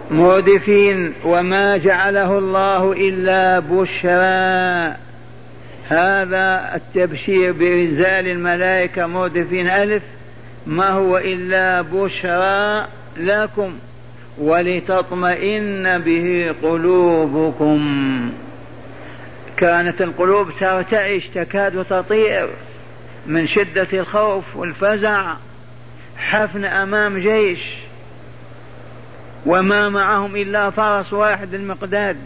مردفين وما جعله الله إلا بشرى. هذا التبشير بإنزال الملائكة مردفين ألف ما هو إلا بشرى لكم ولتطمئن به قلوبكم. كانت القلوب ترتعش تكاد تطير من شدة الخوف والفزع، حفن أمام جيش وما معهم إلا فرس واحد المقداد.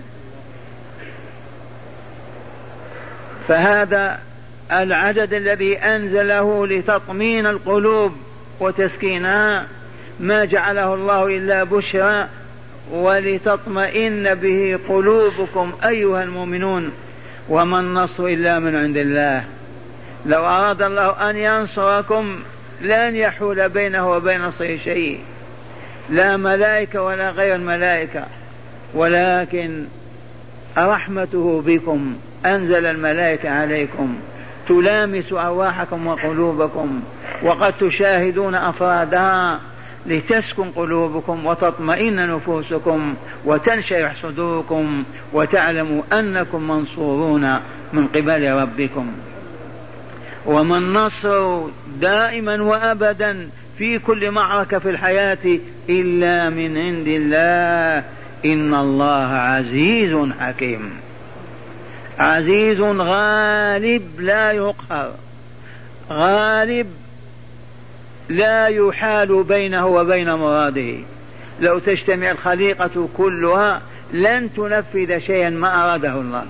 فهذا العدد الذي أنزله لتطمين القلوب وتسكينها، ما جعله الله إلا بشرى ولتطمئن به قلوبكم أيها المؤمنون. وما النصر إلا من عند الله. لو أراد الله أن ينصركم لن يحول بينه وبين نصره شيء، لا ملائكة ولا غير الملائكة، ولكن رحمته بكم أنزل الملائكة عليكم تلامس أرواحكم وقلوبكم، وقد تشاهدون أفرادها لتسكن قلوبكم وتطمئن نفوسكم وتنشرح صدوركم وتعلموا أنكم منصورون من قبل ربكم. وما النصر دائما وأبدا في كل معركة في الحياة إلا من عند الله. إن الله عزيز حكيم، عزيز غالب لا يقهر، غالب لا يحال بينه وبين مراده. لو تجتمع الخليقة كلها لن تنفذ شيئا ما أراده الله.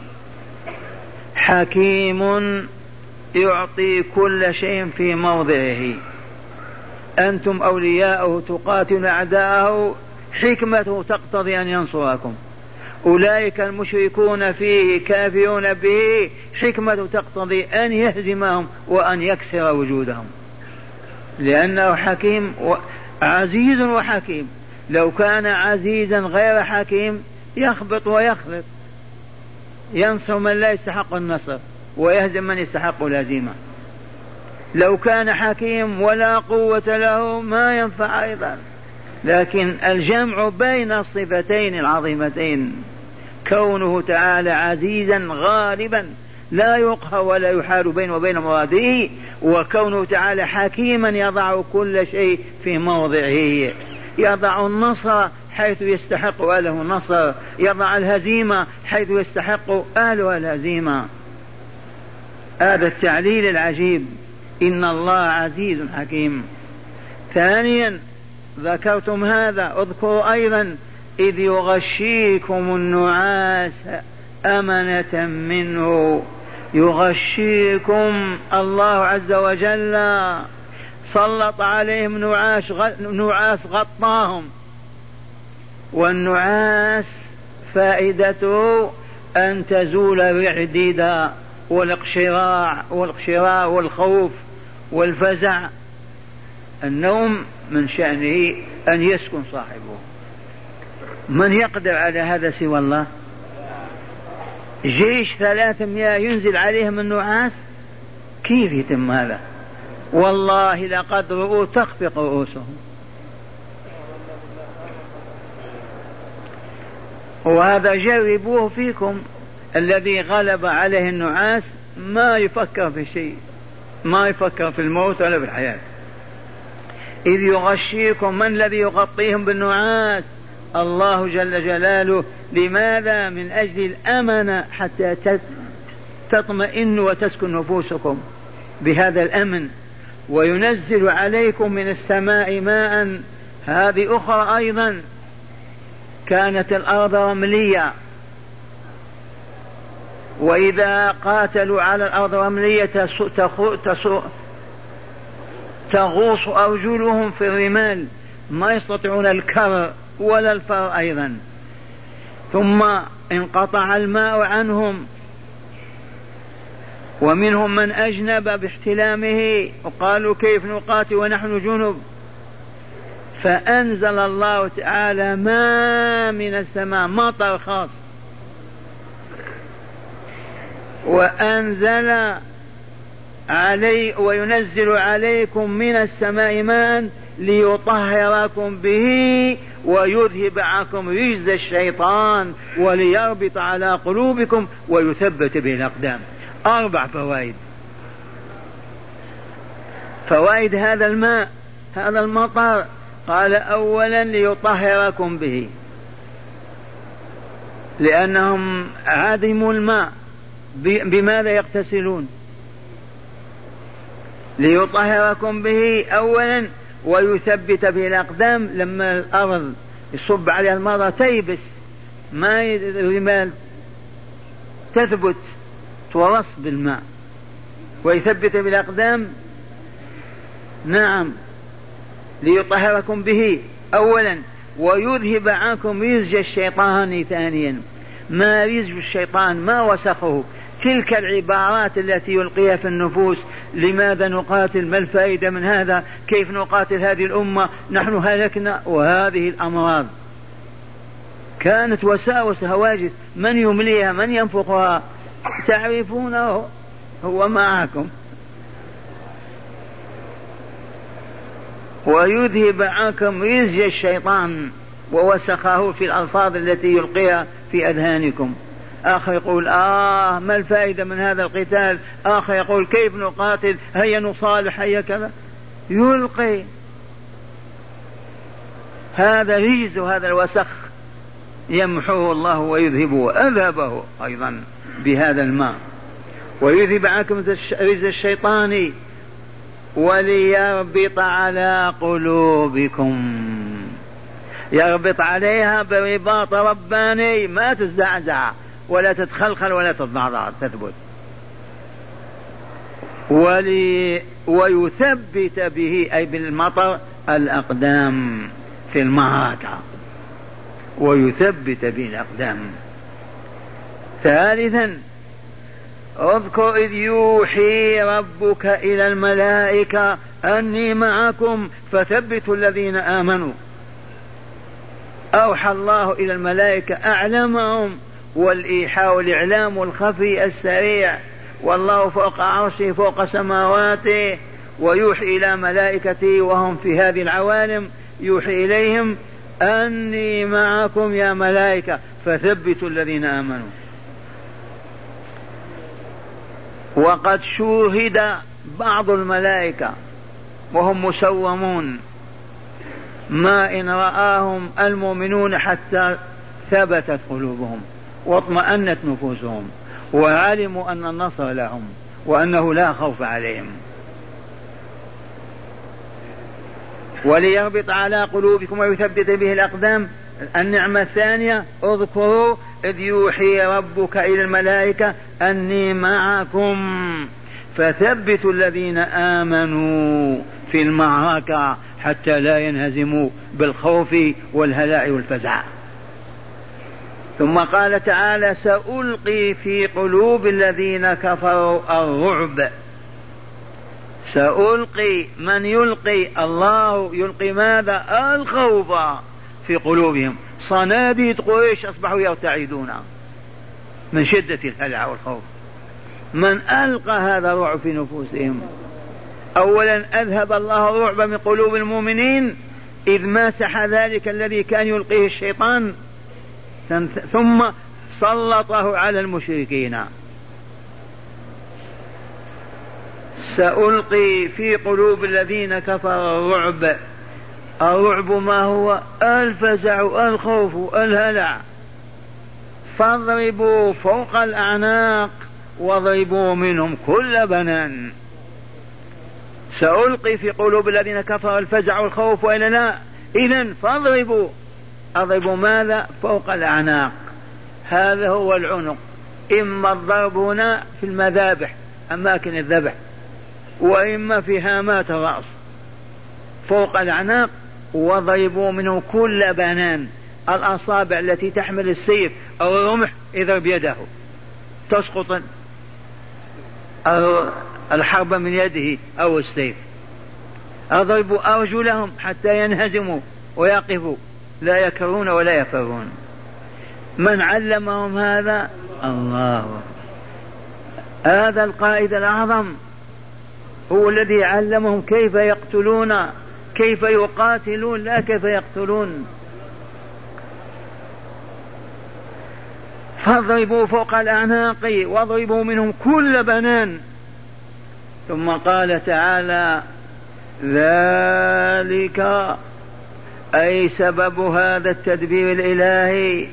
حكيم يعطي كل شيء في موضعه. أنتم أولياؤه تقاتلون أعداءه، حكمته تقتضي أن ينصركم. أولئك المشركون فيه كافرون به، حكمته تقتضي أن يهزمهم وأن يكسر وجودهم، لأنه حكيم عزيز وحكيم. لو كان عزيزا غير حكيم يخبط ويخلط، ينصر من لا يستحق النصر ويهزم من يستحق الهزيمة. لو كان حكيم ولا قوة له ما ينفع أيضا. لكن الجمع بين الصفتين العظيمتين، كونه تعالى عزيزا غالبا لا يقهر ولا يحال بينه وبين مراده، وكونه تعالى حكيما يضع كل شيء في موضعه، يضع النصر حيث يستحق أهله النصر، يضع الهزيمة حيث يستحق أهلها الهزيمة. هذا التعليل العجيب، إن الله عزيز حكيم. ثانيا ذكرتم هذا، اذكروا أيضا إذ يغشيكم النعاس أمنة منه. يغشيكم الله عز وجل، سلط عليهم نعاس غطاهم. والنعاس فائدته أن تزول الرعديد والاقشراع والخوف والفزع. النوم من شأنه أن يسكن صاحبه. من يقدر على هذا سوى الله؟ جيش 300 ينزل عليهم النعاس، كيف يتم هذا؟ والله لقد رؤوا تخفق رؤوسهم. وهذا جربوه فيكم. الذي غلب عليه النعاس ما يفكر في شيء، ما يفكر في الموت ولا في الحياة. إذ يغشيكم، من الذي يغطيهم بالنعاس؟ الله جل جلاله. لماذا؟ من أجل الأمن، حتى تطمئن وتسكن نفوسكم بهذا الأمن. وينزل عليكم من السماء ماء. هذه أخرى أيضا، كانت الأرض رملية، وإذا قاتلوا على الأرض رملية تغوص أرجلهم في الرمال، ما يستطيعون الكر ولا الفر أيضا. ثم انقطع الماء عنهم، ومنهم من أجنب باحتلامه وقالوا كيف نقاتل ونحن جنب. فأنزل الله تعالى ماء من السماء، مطر خاص، وينزل عليكم من السماء ماء ليطهركم به ويذهب عنكم رجز الشيطان وليربط على قلوبكم ويثبت به الأقدام. 4 فوائد. فوائد هذا الماء، هذا المطر. قال أولا ليطهركم به، لأنهم عدموا الماء، بماذا يغتسلون؟ ليطهركم به أولا ويثبت به الأقدام. لما الأرض يصب عليها المطر تيبس، ما الرمال تثبت تورص بالماء، ويثبت بالأقدام. نعم، ليطهركم به أولا ويذهب عنكم رزج الشيطان ثانيا. ما رزج الشيطان؟ ما وسخه؟ تلك العبارات التي يلقيها في النفوس: لماذا نقاتل؟ ما الفائدة من هذا؟ كيف نقاتل هذه الأمة؟ نحن هلكنا. وهذه الأمراض كانت وساوس هواجس، من يمليها؟ من ينفخها؟ تعرفونه، هو معكم. ويذهب عنكم رزج الشيطان ووسخه في الألفاظ التي يلقيها في أذهانكم. آخر يقول ما الفائدة من هذا القتال؟ آخر يقول كيف نقاتل؟ هيا نصالح، هيا كذا. يلقي هذا رجز، هذا الوسخ يمحوه الله ويذهبه، أذهبه أيضا بهذا الماء. ويذهب عنكم رجز الشيطان وليربط على قلوبكم. يربط عليها برباط رباني، ما تزعزع ولا تتخلخل ولا تتضعضع، تثبت. ويثبت به أي بالمطر الأقدام في المعركة، ويثبت به الأقدام. ثالثا اذكر إذ يوحي ربك إلى الملائكة أني معكم فثبتوا الذين آمنوا. أوحى الله إلى الملائكة، أعلمهم، والإيحاء والإعلام الخفي السريع، والله فوق عرشه فوق سماواته، ويوحي إلى ملائكته وهم في هذه العوالم، يوحي إليهم أني معكم يا ملائكة فثبتوا الذين آمنوا. وقد شوهد بعض الملائكة وهم مسومون ما إن رآهم المؤمنون حتى ثبتت قلوبهم واطمأنت نفوسهم وعلموا أن النصر لهم وأنه لا خوف عليهم. وليربط على قلوبكم ويثبت به الأقدام. النعمة الثانية اذكروا إذ يوحي ربك إلى الملائكة أني معكم فثبتوا الذين آمنوا في المعركة حتى لا ينهزموا بالخوف والهلاع والفزع. ثم قال تعالى سألقي في قلوب الذين كفروا الرعب. سألقي، من يلقي؟ الله يلقي ماذا؟ الخوف في قلوبهم. صناديد قريش أصبحوا يرتعدون من شدة الهلع والخوف. من ألقى هذا الرعب في نفوسهم؟ أولا أذهب الله الرعب من قلوب المؤمنين إذ مسح ذلك الذي كان يلقيه الشيطان، ثم سلطه على المشركين. سألقي في قلوب الذين كفروا الرعب. الرعب ما هو؟ الفزع، الخوف، الهلع. فاضربوا فوق الأعناق واضربوا منهم كل بنان. سألقي في قلوب الذين كفروا الفزع والخوف وإلا لا؟ إذن فاضربوا. أضربوا ماذا؟ فوق الأعناق. هذا هو العنق. إما الضرب هنا في المذابح أماكن الذبح، وإما في هامات الرأس فوق الأعناق. وضربوا منه كل بنان. الأصابع التي تحمل السيف أو الرمح اضرب يده تسقط الحرب من يده أو السيف. أضربوا أرجلهم حتى ينهزموا ويقفوا لا يكرون ولا يفرون. من علمهم هذا؟ الله. هذا القائد الأعظم هو الذي علمهم كيف يقتلون كيف يقاتلون لا كيف يقتلون. فاضربوا فوق الأعناق واضربوا منهم كل بنان. ثم قال تعالى ذلك أي سبب هذا التدبير الإلهي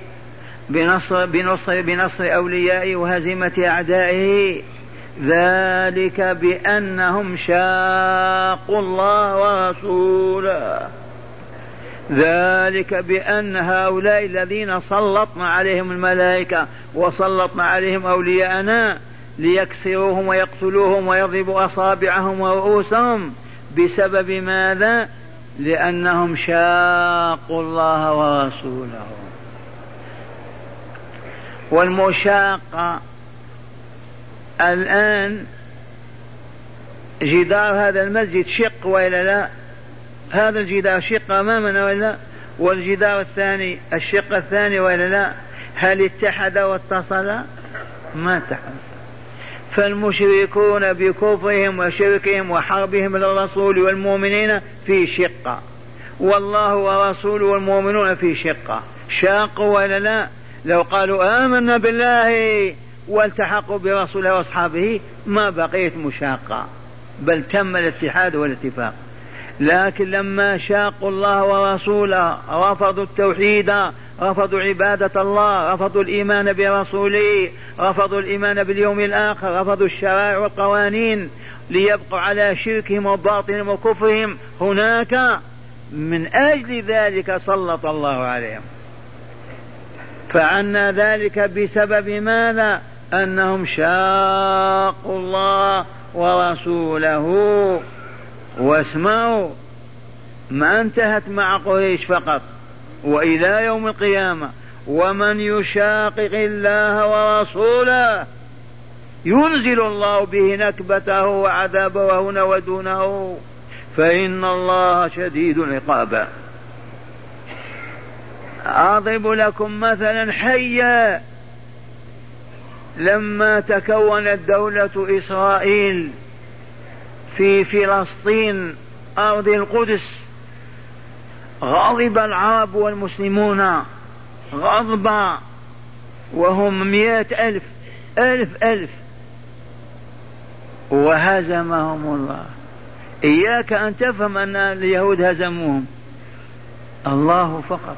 بنصر أوليائه وهزيمة أعدائه، ذلك بأنهم شاقوا الله ورسوله، ذلك بأن هؤلاء الذين سلطنا عليهم الملائكة وسلطنا عليهم أولياءنا ليكسروهم ويقتلوهم ويضربوا أصابعهم ورؤوسهم بسبب ماذا؟ لأنهم شاقوا الله ورسوله. والمشاقة الآن جدار هذا المسجد شق وإلا لا؟ هذا الجدار شق أمامنا وإلا؟ والجدار الثاني الشق الثاني وإلا لا؟ هل اتحد واتصل؟ ما اتحد. فالمشركون بكفرهم وشركهم وحربهم للرسول والمؤمنين في شقة، والله ورسوله والمؤمنون في شقة. شاقوا وإلا لا؟ لو قالوا آمنا بالله والتحقوا برسوله وأصحابه ما بقيت مشاقة، بل تم الاتحاد والاتفاق. لكن لما شاقوا الله ورسوله رفضوا التوحيد، رفضوا عبادة الله، رفضوا الإيمان برسوله، رفضوا الإيمان باليوم الآخر، رفضوا الشرائع والقوانين ليبقوا على شركهم وباطلهم وكفرهم، هناك من أجل ذلك سلط الله عليهم. فعنا ذلك بسبب ماذا؟ أنهم شاقوا الله ورسوله. واسمعوا، ما انتهت مع قريش فقط، وإلى يوم القيامة ومن يشاقق الله ورسوله ينزل الله به نكبته وعذابه هنا ودونه فإن الله شديد العقاب. أضرب لكم مثلا حيا. لما تكونت دولة إسرائيل في فلسطين أرض القدس غضب العرب والمسلمون غضبا، وهم 100,000 ألف وهزمهم الله. إياك أن تفهم أن اليهود هزموهم، الله فقط.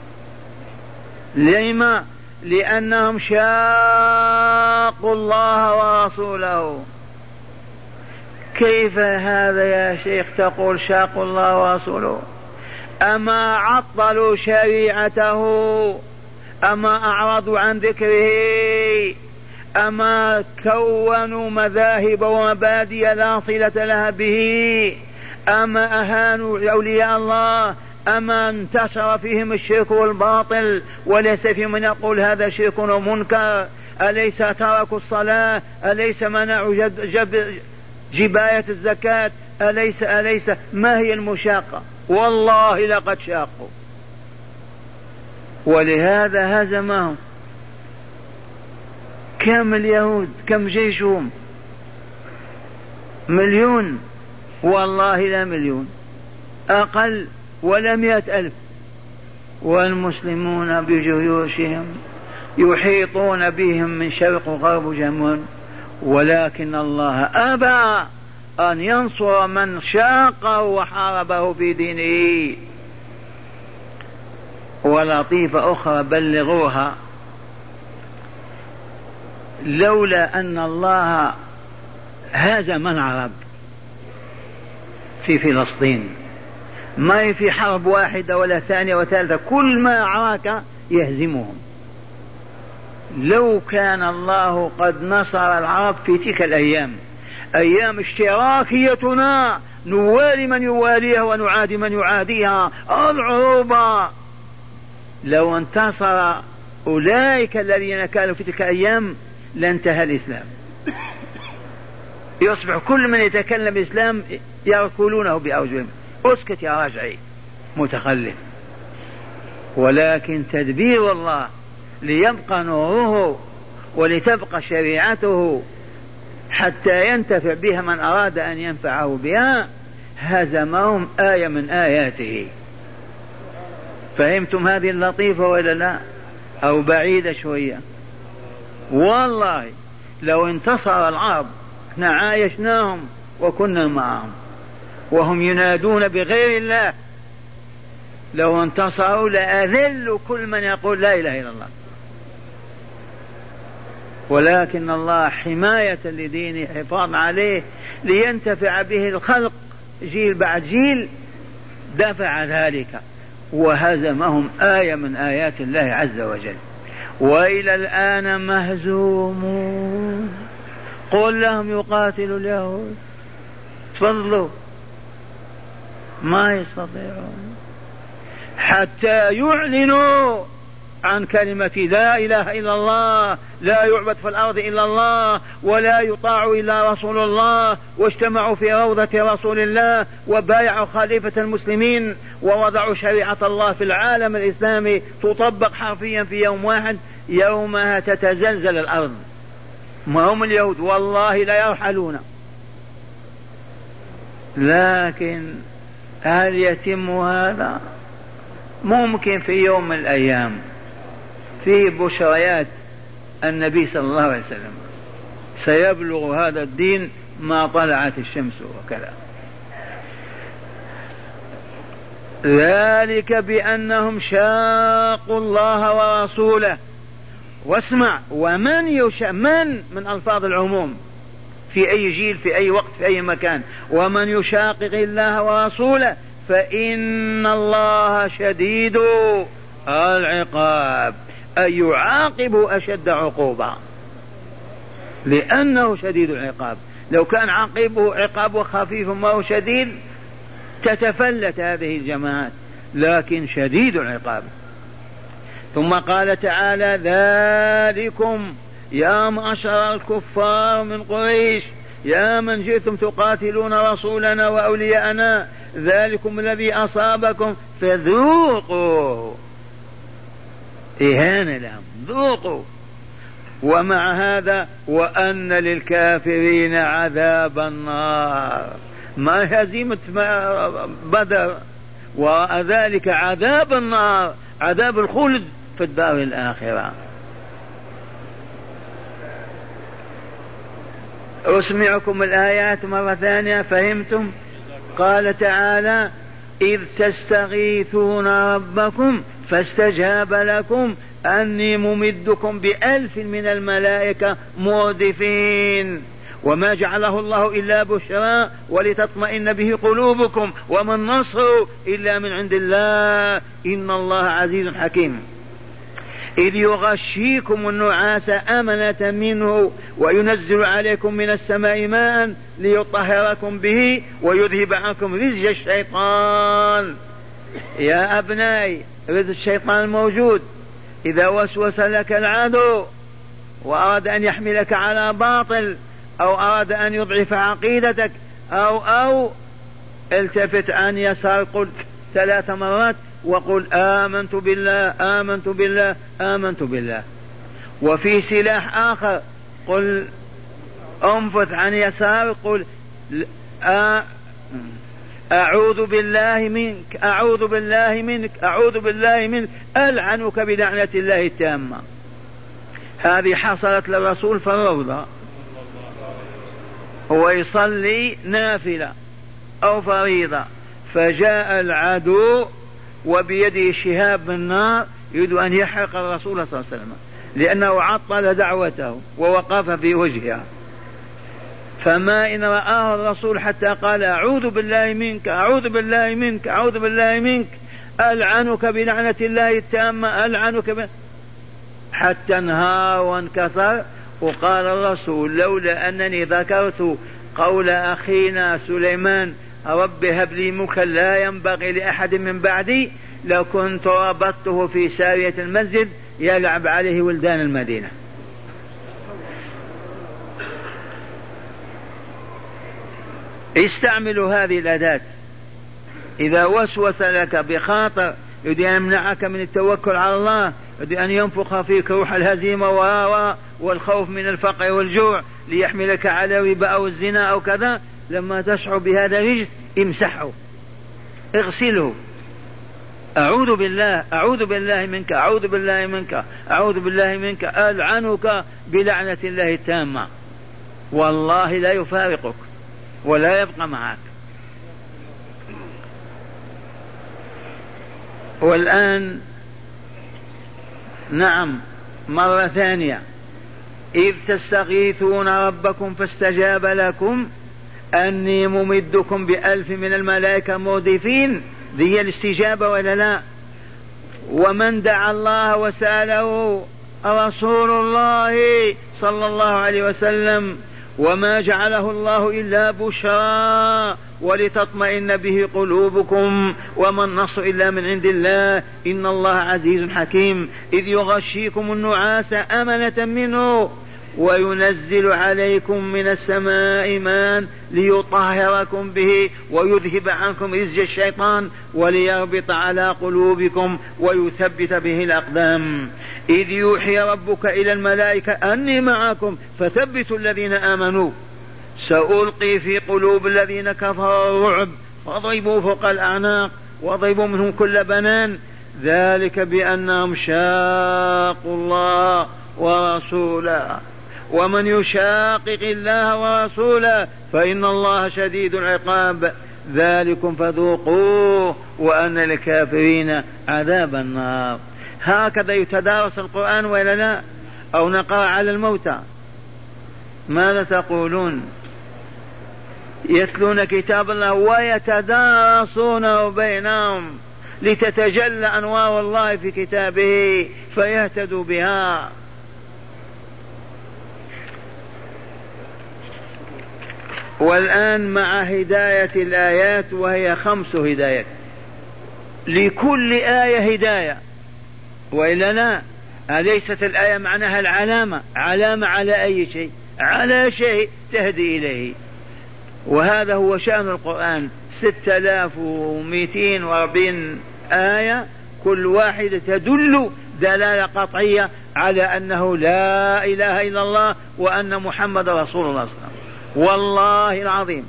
لما؟ لأنهم شاقوا الله ورسوله. كيف هذا يا شيخ تقول شاقوا الله ورسوله؟ أما عطلوا شريعته؟ أما أعرضوا عن ذكره؟ أما كونوا مذاهب ومبادئ لا صلة لها به؟ أما أهانوا أولياء الله؟ أما انتشر فيهم الشرك والباطل وليس في من يقول هذا شرك ومنكر؟ أليس تركوا الصلاة؟ أليس منعوا جباية الزكاة؟ أليس ما هي المشاقة؟ والله لقد شاقوا، ولهذا هزمهم. كم اليهود؟ كم جيشهم؟ 1,000,000؟ والله لا 1,000,000، أقل، ولا 100,000. والمسلمون بجيوشهم يحيطون بهم من شرق وغرب جميعا، ولكن الله أبى أن ينصر من شاقه وحاربه في دينه. ولطيفة أخرى بلغوها، لولا أن الله هزم العرب في فلسطين، ما في حرب واحدة ولا ثانية وثالثة، كل ما عراك يهزمهم. لو كان الله قد نصر العرب في تلك الأيام، أيام اشتراكيتنا، نوالي من يواليها ونعادي من يعاديها، العروبة، لو انتصر أولئك الذين كانوا في تلك الأيام لانتهى الإسلام. يصبح كل من يتكلم الإسلام يركلونه بأوجههم. اسكت يا رجعي متخلف. ولكن تدبير الله ليبقى نوره ولتبقى شريعته حتى ينتفع بها من أراد أن ينفعه بها، هزمهم آية من آياته. فهمتم هذه اللطيفة ولا لا؟ أو بعيدة شوية؟ والله لو انتصر العرب احنا عايشناهم وكنا معهم وهم ينادون بغير الله، لو انتصروا لأذلوا كل من يقول لا إله إلا الله. ولكن الله حماية لدينه، حفاظ عليه لينتفع به الخلق جيل بعد جيل، دفع ذلك وهزمهم آية من آيات الله عز وجل. وإلى الآن مهزومون. قل لهم يقاتلوا اليهود، تفضلوا، ما يستطيعون حتى يعلنوا عن كلمة لا إله إلا الله، لا يعبد في الأرض إلا الله، ولا يطاع إلا رسول الله. واجتمعوا في روضة رسول الله وبايعوا خليفة المسلمين ووضعوا شريعة الله في العالم الإسلامي تطبق حرفيا في يوم واحد، يومها تتزلزل الأرض. ما هم اليهود والله لا يرحلون. لكن هل يتم هذا؟ ممكن في يوم من الأيام. في بشريات النبي صلى الله عليه وسلم سيبلغ هذا الدين ما طلعت الشمس وكذا. ذلك بأنهم شاقوا الله ورسوله. واسمع، ومن من ألفاظ العموم في أي جيل في أي وقت في أي مكان. ومن يشاقق الله ورسوله فإن الله شديد العقاب، أي يعاقب أشد عقوبة لأنه شديد العقاب. لو كان عقابه خفيف ما هو شديد تتفلت هذه الجماعات، لكن شديد العقاب. ثم قال تعالى: ذلكم يا معشر الكفار من قريش يا من جئتم تقاتلون رسولنا وأولياءنا، ذلكم الذي أصابكم فذوقوا. إهانة لهم، ذوقوا. ومع هذا وأن للكافرين عذاب النار، ما هزيمة بدر، وذلك عذاب النار، عذاب الخلد في الدار الآخرة. أسمعكم الآيات مرة ثانية، فهمتم؟ قال تعالى: إذ تستغيثون ربكم فاستجاب لكم أني ممدكم ب1000 من الملائكة مردفين، وما جعله الله إلا بشرى ولتطمئن به قلوبكم وما النصر إلا من عند الله إن الله عزيز حكيم. إذ يغشيكم النعاس أمنة منه وينزل عليكم من السماء ماء ليطهركم به ويذهب عنكم رجز الشيطان. يا أبنائي، رجز الشيطان موجود. إذا وسوس لك العدو وأراد أن يحملك على باطل أو أراد أن يضعف عقيدتك أو التفت عن يسار، قل 3 مرات وقل آمنت بالله آمنت بالله آمنت بالله. وفي سلاح آخر، قل انفث عن يسار، قل أعوذ بالله منك أعوذ بالله منك أعوذ بالله منك ألعنك بلعنة الله التامة. هذه حصلت للرسول في الروضة، هو يصلي نافلة أو فريضة، فجاء العدو وبيده شهاب من نار يريد أن يحرق الرسول صلى الله عليه وسلم، لأنه عطل دعوته ووقف في وجهها. فما إن رآه الرسول حتى قال: أعوذ بالله منك أعوذ بالله منك أعوذ بالله منك ألعنك بلعنة الله التامة ألعنك حتى انهار وانكسر. وقال الرسول: لولا أنني ذكرت قول أخينا سليمان رب هب لي ملكا لا ينبغي لأحد من بعدي لكنت ربطته في سارية المسجد يلعب عليه ولدان المدينة. استعملوا هذه الأداة. إذا وسوس لك بخاطر يريد أن يمنعك من التوكل على الله، يريد أن ينفخ فيك روح الهزيمة والخوف من الفقر والجوع ليحملك على الربا أو الزنا أو كذا، لما تشعر بهذا الرجس امسحه اغسله، أعوذ بالله أعوذ بالله منك أعوذ بالله منك أعوذ بالله منك، ألعنك بلعنة الله التامة، والله لا يفارقك ولا يبقى معك. والآن نعم مرة ثانية، إذ تستغيثون ربكم فاستجاب لكم أني ممدكم ب1000 من الملائكة مردفين، ذي الاستجابة ولا لا؟ ومن دعا الله وسأله رسول الله صلى الله عليه وسلم، وما جعله الله إلا بشرى ولتطمئن به قلوبكم وما النصر إلا من عند الله إن الله عزيز حكيم. إذ يغشيكم النعاس أمنة منه وينزل عليكم من السماء ماء ليطهركم به ويذهب عنكم رجز الشيطان وليربط على قلوبكم ويثبت به الأقدام. إذ يوحي ربك إلى الملائكة أني معكم فثبتوا الذين آمنوا سألقي في قلوب الذين كفروا الرعب فاضربوا فوق الأعناق واضربوا منهم كل بنان، ذلك بأنهم شاقوا الله ورسوله ومن يشاقق الله ورسوله فإن الله شديد العقاب، ذلكم فذوقوه وأن للكافرين عذاب النار. هكذا يتدارس القرآن ولا لا؟ أو نقرأ على الموتى؟ ماذا تقولون؟ يتلون كتاب الله ويتدارسونه بينهم لتتجلى أنوار الله في كتابه فيهتدوا بها. والآن مع هداية الآيات، وهي 5 هدايات، لكل آية هداية وإلا لا؟ أليست الآية معناها العلامة؟ علامة على أي شيء؟ على شيء تهدي إليه. وهذا هو شأن القرآن، 6240 آية، كل واحدة تدل دلالة قطعية على أنه لا إله إلا الله وأن محمد رسول الله صلى الله عليه وسلم. والله العظيم.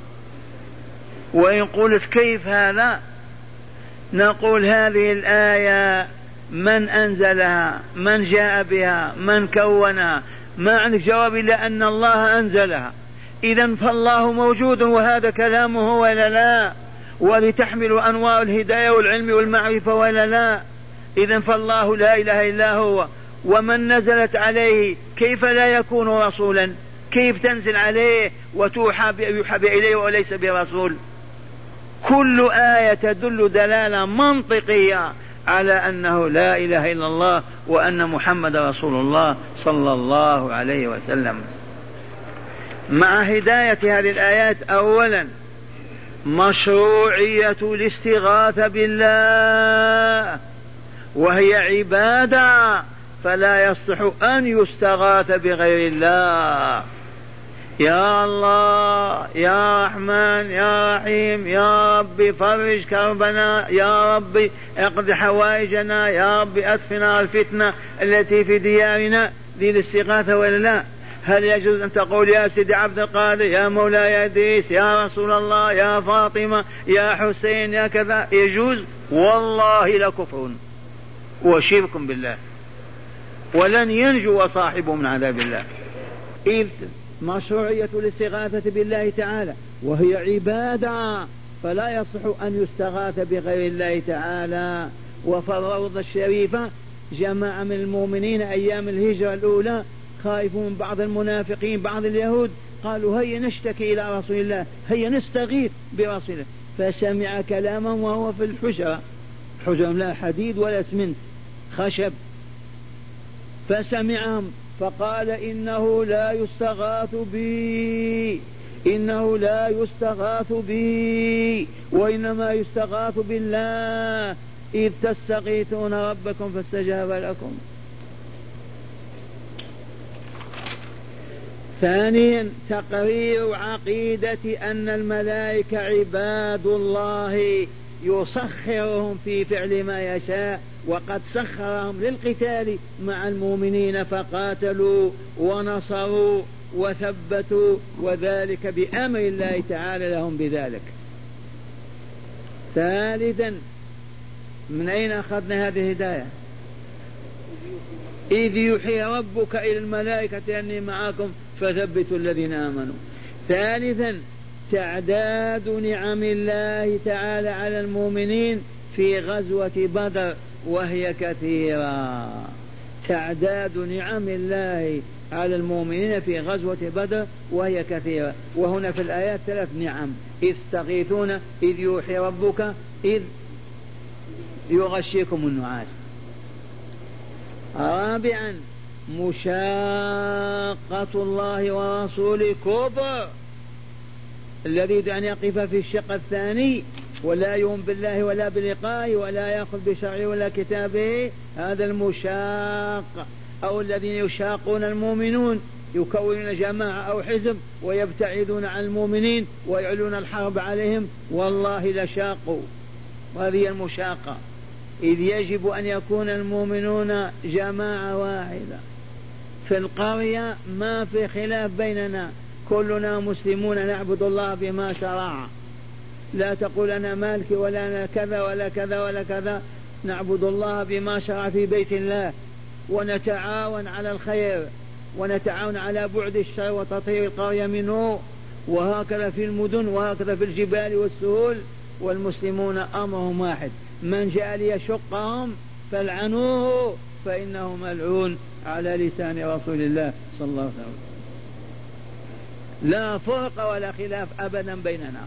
وإن قلت كيف هذا؟ نقول هذه الآية من أنزلها؟ من جاء بها؟ من كونها؟ ما عندك جواب إلا أن الله أنزلها. إذن فالله موجود وهذا كلامه ولا لا؟ ولتحمل أنوار الهداية والعلم والمعرفة ولا لا؟ إذن فالله لا إله إلا هو. ومن نزلت عليه كيف لا يكون رسولا؟ كيف تنزل عليه وتوحى إليه وليس برسول؟ كل آية تدل دلالة منطقية على أنه لا إله إلا الله وأن محمد رسول الله صلى الله عليه وسلم. مع هداية هذه الآيات، أولا مشروعية الاستغاثة بالله، وهي عبادة فلا يصح أن يستغاث بغير الله. يا الله يا رحمن يا رحيم يا رب فرج كربنا، يا رب اقض حوائجنا، يا رب أدفنا الفتنة التي في ديارنا، ذي الاستغاثة ولا لا؟ هل يجوز أن تقول يا سيدي عبد القادر يا مولاي إدريس يا رسول الله يا فاطمة يا حسين يا كذا؟ يجوز؟ والله لكفر وشرك بالله، ولن ينجو صاحبه من عذاب الله. إذ مشروعية الاستغاثة بالله تعالى وهي عبادة فلا يصح أن يستغاث بغير الله تعالى. وفي الروضة الشريفة جماعة من المؤمنين أيام الهجرة الأولى خائفون بعض المنافقين بعض اليهود، قالوا هيا نشتكي إلى رسول الله، هيا نستغيث برسول الله. فسمع كلامهم وهو في الحجرة، حجرة لا حديد ولا اسمنت، خشب، فسمعهم فقال إنه لا يستغاث بي، إنه لا يستغاث بي وإنما يستغاث بالله إذ تستغيثون ربكم فاستجاب لكم. ثانيا تقرير عقيدة أن الملائكة عباد الله يسخرهم في فعل ما يشاء، وقد سخرهم للقتال مع المؤمنين فقاتلوا ونصروا وثبتوا، وذلك بأمر الله تعالى لهم بذلك. ثالثا، من أين أخذنا هذه الهداية؟ إذ يوحي ربك إلى الملائكة أني معكم فثبتوا الذين آمنوا. ثالثا، تعداد نعم الله تعالى على المؤمنين في غزوة بدر وهي كثيرة. تعداد نعم الله على المؤمنين في غزوة بدر وهي كثيرة. وهنا في الآيات 3 نعم: إذ تستغيثون، إذ يوحي ربك، إذ يغشيكم النعاس. رابعا، مشاقة الله ورسوله كفر. الذي يريد أن يقف في الشق الثاني ولا يؤمن بالله ولا بلقائه ولا يأخذ بشرعه ولا كتابه، هذا المشاق، أو الذين يشاقون المؤمنون، يكونون جماعة أو حزب ويبتعدون عن المؤمنين ويعلون الحرب عليهم، والله لشاقوا. وهذه المشاقة. إذ يجب أن يكون المؤمنون جماعة واحدة في القرية، ما في خلاف بيننا، كلنا مسلمون نعبد الله بما شرع. لا تقول أنا مالكي ولا أنا كذا ولا كذا ولا كذا، نعبد الله بما شرع في بيت الله، ونتعاون على الخير، ونتعاون على بعد الشر وتطهير القرية منه، وهكذا في المدن وهكذا في الجبال والسهول. والمسلمون أمرهم واحد: من جاء ليشقهم فالعنوه فإنه ملعون، على لسان رسول الله صلى الله عليه وسلم. لا فرق ولا خلاف أبدا بيننا.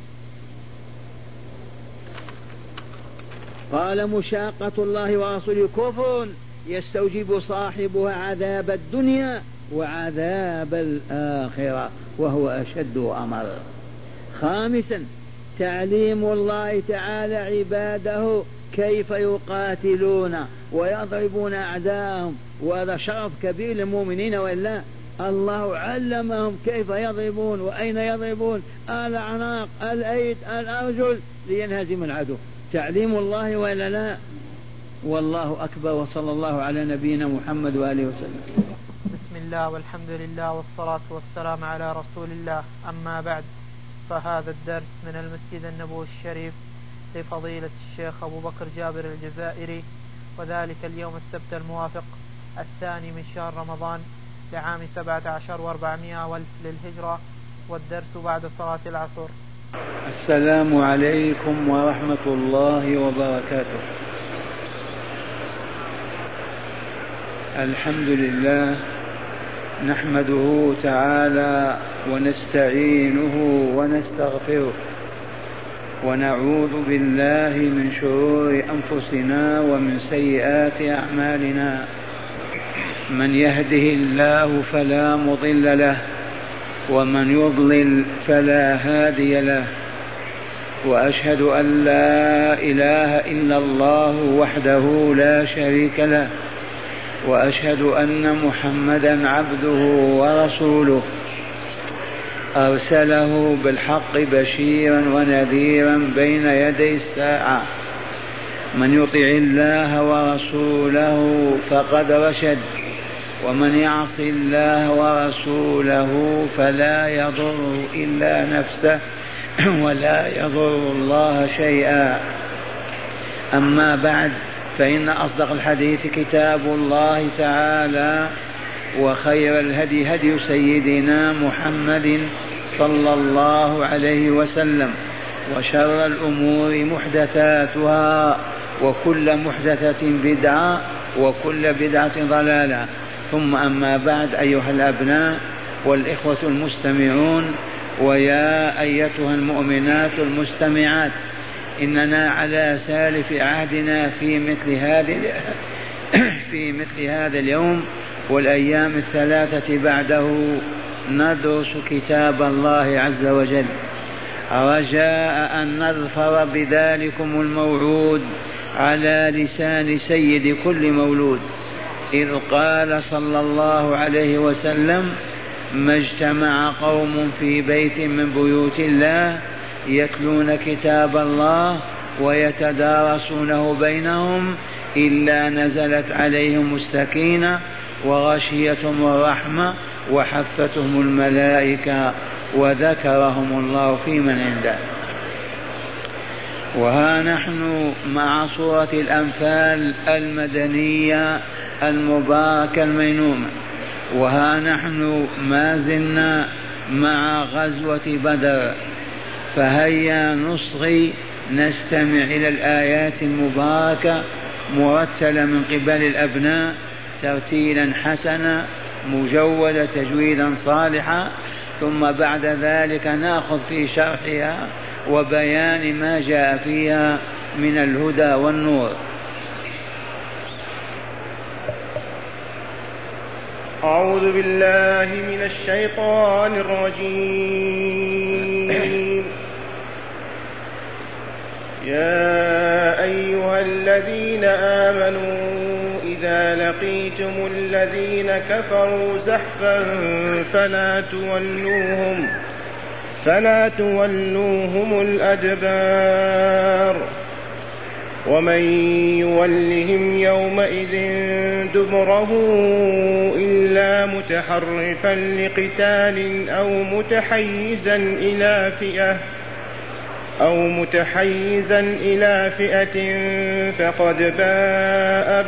قال: مشاقة الله ورسوله كفر يستوجب صاحبها عذاب الدنيا وعذاب الآخرة، وهو أشد أمر. خامسا، تعليم الله تعالى عباده كيف يقاتلون ويضربون أعداءهم، وهذا شرف كبير للمؤمنين، وإلا الله علمهم كيف يضربون وأين يضربون، الأعناق، الأيد، الأرجل، لينهزم العدو. تعليم الله وإلا لا؟ والله أكبر. وصلى الله على نبينا محمد وآله وسلم. بسم الله والحمد لله والصلاة والسلام على رسول الله. أما بعد، فهذا الدرس من المسجد النبوي الشريف لفضيلة الشيخ أبو بكر جابر الجزائري، وذلك اليوم السبت الموافق 2 من شهر رمضان لعام 17 و400 والف للهجرة، والدرس بعد صلاة العصر. السلام عليكم ورحمة الله وبركاته. الحمد لله، نحمده تعالى ونستعينه ونستغفره، ونعوذ بالله من شرور أنفسنا ومن سيئات أعمالنا. من يهده الله فلا مضل له، ومن يضلل فلا هادي له. وأشهد أن لا إله إلا الله وحده لا شريك له، وأشهد أن محمدا عبده ورسوله، أرسله بالحق بشيرا ونذيرا بين يدي الساعة. من يطع الله ورسوله فقد رشد، ومن يعص الله ورسوله فلا يضر إلا نفسه ولا يضر الله شيئا. أما بعد، فإن أصدق الحديث كتاب الله تعالى، وخير الهدي هدي سيدنا محمد صلى الله عليه وسلم، وشر الأمور محدثاتها، وكل محدثة بدعة، وكل بدعة ضلالة. ثم أما بعد، أيها الأبناء والإخوة المستمعون، ويا أيتها المؤمنات المستمعات، إننا على سالف عهدنا في مثل هذا اليوم والأيام الثلاثة بعده ندرس كتاب الله عز وجل، رجاء أن نظفر بذلكم الموعود على لسان سيد كل مولود، إذ قال صلى الله عليه وسلم: ما اجتمع قوم في بيت من بيوت الله يتلون كتاب الله ويتدارسونه بينهم إلا نزلت عليهم السكينة وغشيتهم الرحمة وحفتهم الملائكة وذكرهم الله في من عنده. وها نحن مع سورة الأنفال المدنية المباركة المينونة، وها نحن ما زلنا مع غزوة بدر، فهيا نصغي نستمع إلى الآيات المباركة مرتلة من قبل الأبناء ترتيلا حسنا مجودة تجويدا صالحا، ثم بعد ذلك نأخذ في شرحها وبيان ما جاء فيها من الهدى والنور. أعوذ بالله من الشيطان الرجيم. يا أيها الذين آمنوا إذا لقيتم الذين كفروا زحفا فلا تولوهم الأدبار، ومن يولهم يومئذ دبره إلا متحرفا لقتال أو متحيزا إلى فئة فقد باء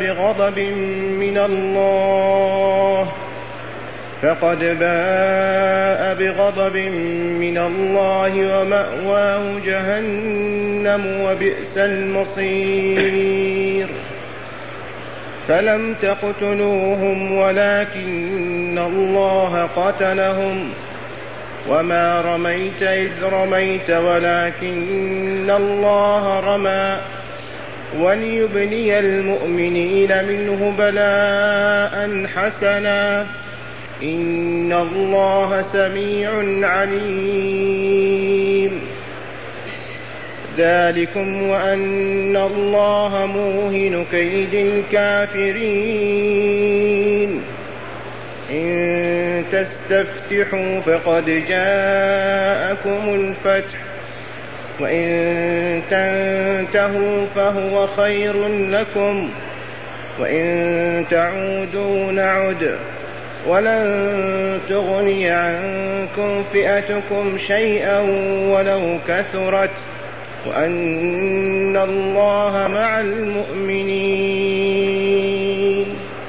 بغضب من الله ومأواه جهنم وبئس المصير. فلم تقتلوهم ولكن الله قتلهم وما رميت إذ رميت ولكن الله رمى وليبلي المؤمنين منه بلاء حسنا إن الله سميع عليم. ذلكم وأن الله موهن كيد الكافرين. إن تستفتحوا فقد جاءكم الفتح وإن تنتهوا فهو خير لكم وإن تعودوا نعد ولن تغني عنكم فئتكم شيئا ولو كثرت وأن الله مع المؤمنين.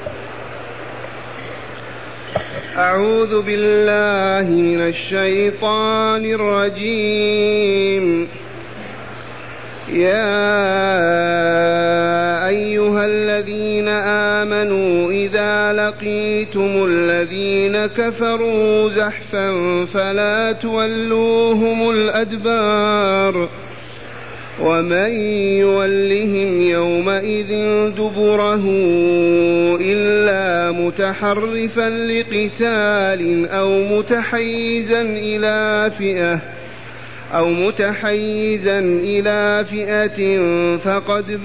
أعوذ بالله من الشيطان الرجيم. يا أيها الذين آمنوا إذا لقيتم الذين كفروا زحفا فلا تولوهم الأدبار، ومن يولهم يومئذ دبره إلا متحرفا لقتال أو متحيزا إلى فئة فقد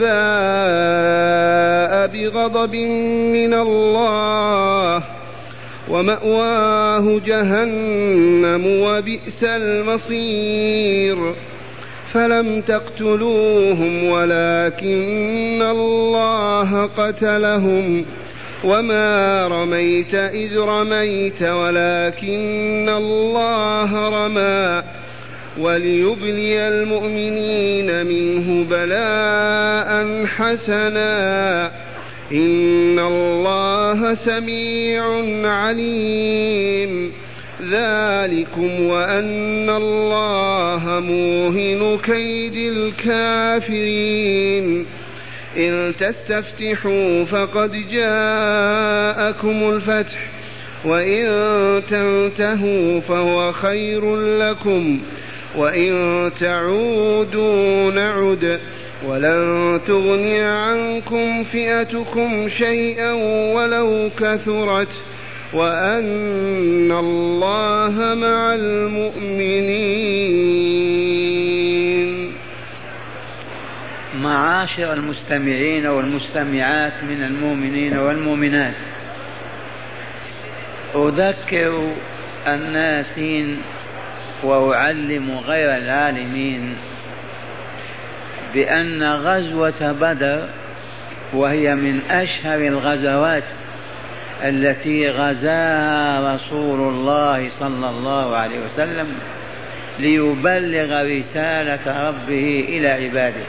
باء بغضب من الله ومأواه جهنم وبئس المصير. فلم تقتلوهم ولكن الله قتلهم وما رميت إذ رميت ولكن الله رمى وليبلي المؤمنين منه بلاء حسنا إن الله سميع عليم. ذلكم وأن الله موهن كيد الكافرين. إن تستفتحوا فقد جاءكم الفتح وإن تنتهوا فهو خير لكم وإن تعودوا نعد ولن تغني عنكم فئتكم شيئا ولو كثرت وأن الله مع المؤمنين. معاشر المستمعين والمستمعات من المؤمنين والمؤمنات، أذكر الناسين وأعلم غير العالمين بأن غزوة بدر وهي من أشهر الغزوات التي غزاها رسول الله صلى الله عليه وسلم ليبلغ رسالة ربه إلى عباده.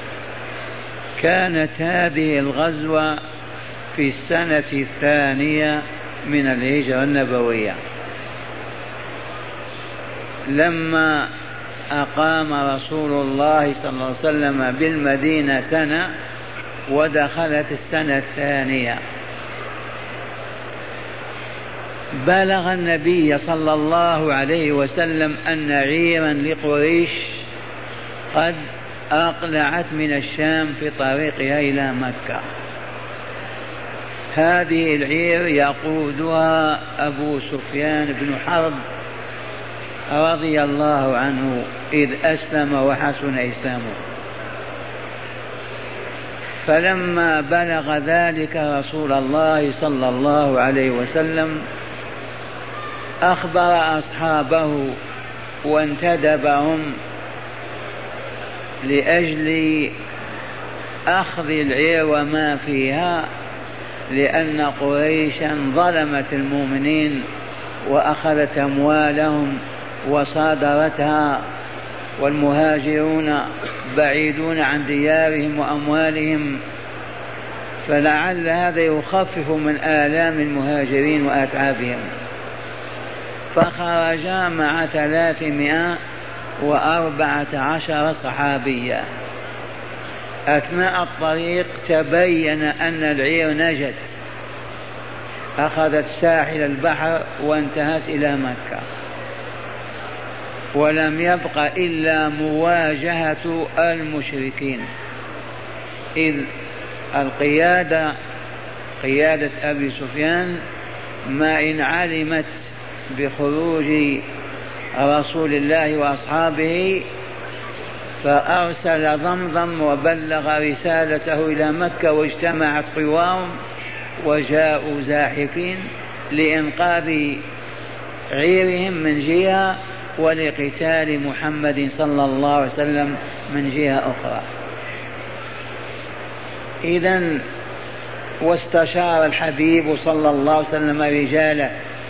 كانت هذه الغزوة في السنة 2 من الهجرة النبوية، لما أقام رسول الله صلى الله عليه وسلم بالمدينة سنة ودخلت السنة 2. بلغ النبي صلى الله عليه وسلم أن عيرا لقريش قد أقلعت من الشام في طريقها إلى مكة. هذه العير يقودها أبو سفيان بن حرب رضي الله عنه إذ أسلم وحسن إسلامه. فلما بلغ ذلك رسول الله صلى الله عليه وسلم أخبر أصحابه وانتدبهم لأجل أخذ العير وما فيها، لأن قريشا ظلمت المؤمنين وأخذت أموالهم وصادرتها، والمهاجرون بعيدون عن ديارهم وأموالهم، فلعل هذا يخفف من آلام المهاجرين وأتعابهم. فخرجا مع 314 صحابيا. أثناء الطريق تبين أن العير نجت، أخذت ساحل البحر وانتهت إلى مكة، ولم يبق إلا مواجهة المشركين، إذ قيادة أبي سفيان ما إن علمت بخروج رسول الله وأصحابه فأرسل ضمضم وبلغ رسالته إلى مكة، واجتمعت قواهم وجاءوا زاحفين لإنقاذ عيرهم من جهة ولقتال محمد صلى الله عليه وسلم من جهة أخرى. إذن واستشار الحبيب صلى الله عليه وسلم رجاله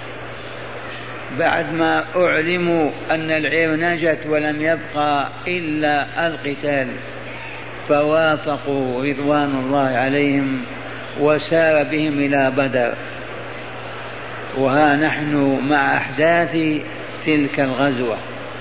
بعد ما أعلموا أن العير نجت ولم يبقى إلا القتال، فوافقوا رضوان الله عليهم وسار بهم إلى بدر. وها نحن مع أحداث تلك الغزوة.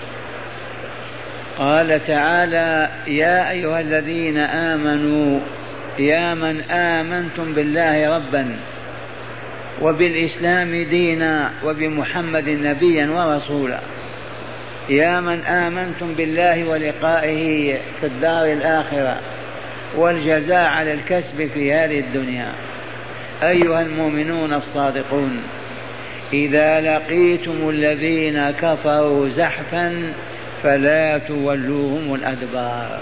قال تعالى: يا أيها الذين آمنوا، يا من آمنتم بالله ربا وبالإسلام دينا وبمحمد نبيا ورسولا، يا من آمنتم بالله ولقائه في الدار الآخرة والجزاء على الكسب في هذه الدنيا، أيها المؤمنون الصادقون، إذا لقيتم الذين كفروا زحفا فلا تولوهم الأدبار.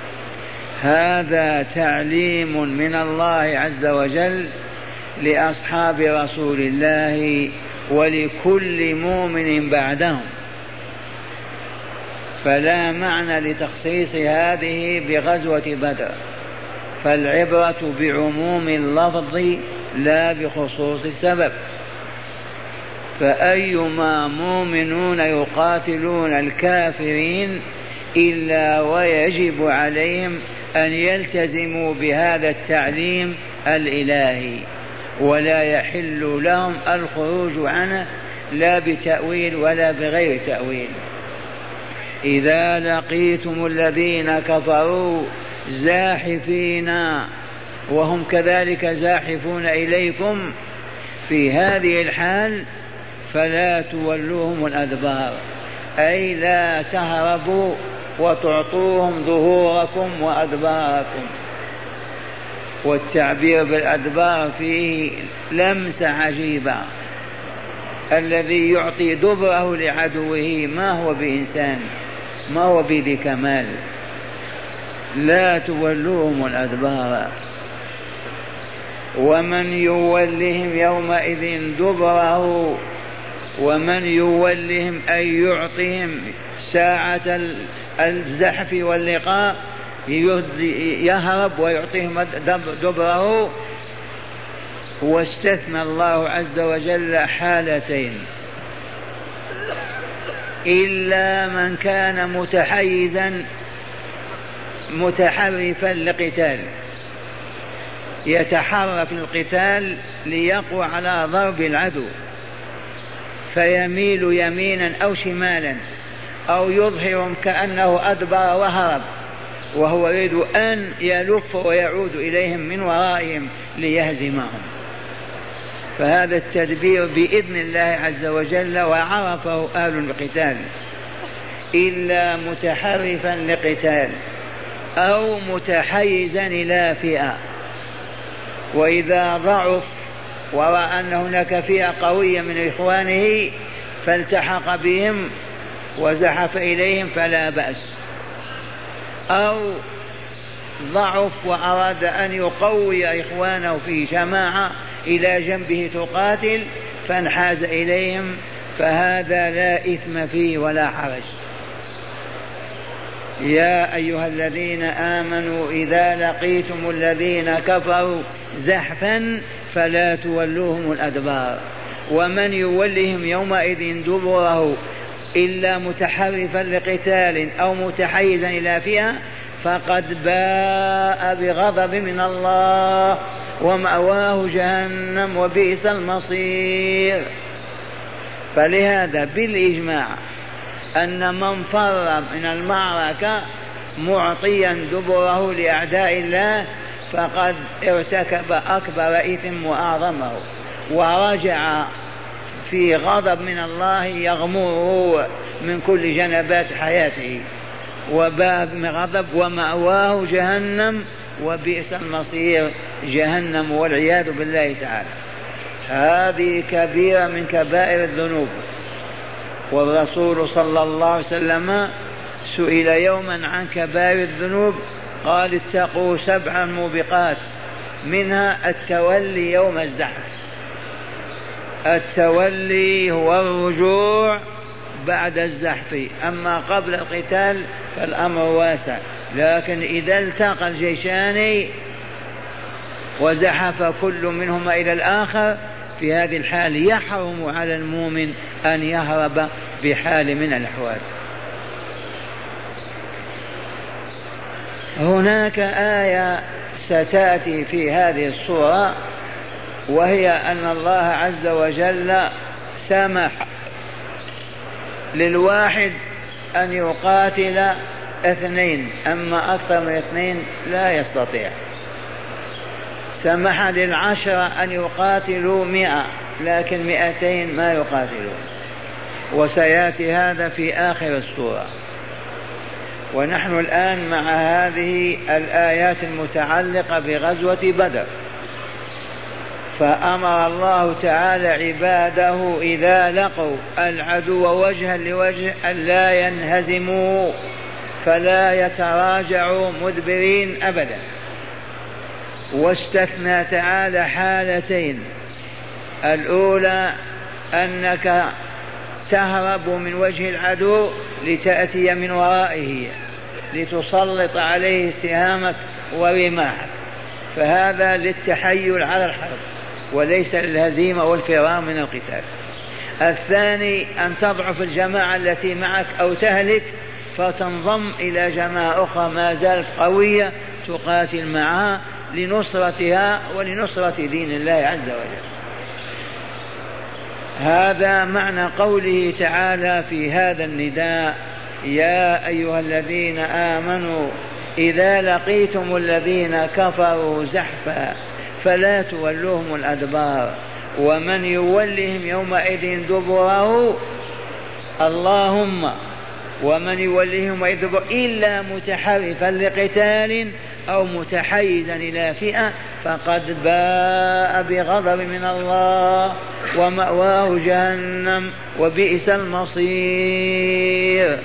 هذا تعليم من الله عز وجل لأصحاب رسول الله ولكل مؤمن بعدهم، فلا معنى لتخصيص هذه بغزوة بدر، فالعبرة بعموم اللفظ لا بخصوص السبب. فأيما مؤمنون يقاتلون الكافرين إلا ويجب عليهم أن يلتزموا بهذا التعليم الإلهي، ولا يحل لهم الخروج عنه لا بتأويل ولا بغير تأويل. إذا لقيتم الذين كفروا زاحفين وهم كذلك زاحفون إليكم في هذه الحال فلا تولوهم الأدبار، أي لا تهربوا وتعطوهم ظهوركم وأدباركم. والتعبير بالأدبار فيه لمسة عجيبة، الذي يعطي دبره لعدوه ما هو بإنسان، ما هو بذي كمال. لا تولوهم الأدبار. ومن يولهم يومئذ دبره، ومن يولهم أي يعطيهم ساعة الزحف واللقاء يهرب ويعطيهم دبره. واستثنى الله عز وجل حالتين: إلا من كان متحرفا لقتال، يتحرف القتال ليقوى على ضرب العدو، فيميل يمينا أو شمالا أو يظهر كأنه أدبر وهرب وهو يريد أن يلف ويعود إليهم من ورائهم ليهزمهم. فهذا التدبير بإذن الله عز وجل وعرفه أهل القتال. إلا متحرفا لقتال أو متحيزا إلى فئة، وإذا ضعف ورأى أن هناك فئة قوية من إخوانه فالتحق بهم وزحف إليهم فلا بأس، أو ضعف وأراد أن يقوي إخوانه في جماعة إلى جنبه تقاتل فانحاز إليهم، فهذا لا إثم فيه ولا حرج. يا أيها الذين آمنوا إذا لقيتم الذين كفروا زحفا فلا تولوهم الأدبار ومن يولهم يومئذ دبره إلا متحرفا لقتال أو متحيزا إلى فئة فقد باء بغضب من الله ومأواه جهنم وبئس المصير. فلهذا بالإجماع أن من فر من المعركة معطيا دبره لأعداء الله فقد ارتكب أكبر إثم وأعظمه، ورجع في غضب من الله يغمره من كل جنبات حياته، وباء بغضب ومأواه جهنم وبئس المصير، جهنم والعياذ بالله تعالى. هذه كبيرة من كبائر الذنوب. والرسول صلى الله عليه وسلم سئل يوما عن كبائر الذنوب قال اتقوا 7 موبقات، منها التولي يوم الزحف. التولي هو الرجوع بعد الزحف، أما قبل القتال فالأمر واسع، لكن إذا التقى الجيشان وزحف كل منهما إلى الآخر في هذه الحال يحرم على المؤمن أن يهرب بحال من الأحوال. هناك آية ستأتي في هذه الصورة، وهي أن الله عز وجل سمح للواحد أن يقاتل 2، أما أكثر من 2 لا يستطيع. سمح ل10 أن يقاتلوا 100، لكن 200 ما يقاتلون، وسيأتي هذا في آخر السورة. ونحن الآن مع هذه الآيات المتعلقة بغزوة بدر، فأمر الله تعالى عباده إذا لقوا العدو وجها لوجه أن لا ينهزموا فلا يتراجعوا مدبرين أبدا. واستثنى تعالى حالتين: الأولى أنك تهرب من وجه العدو لتأتي من ورائه لتسلط عليه سهامك ورماحك، فهذا للتحيل على الحرب وليس للهزيمة والفرار من القتال. الثاني أن تضعف الجماعة التي معك أو تهلك فتنضم إلى جماعة أخرى ما زالت قوية تقاتل معها لنصرتها ولنصرة دين الله عز وجل. هذا معنى قوله تعالى في هذا النداء: يا أيها الذين آمنوا إذا لقيتم الذين كفروا زحفا فلا تولوهم الأدبار ومن يولهم يومئذ دبره اللهم ومن يولهم دبره إلا متحرفا لقتال أو متحيزا إلى فئة فقد باء بغضب من الله ومأواه جهنم وبئس المصير.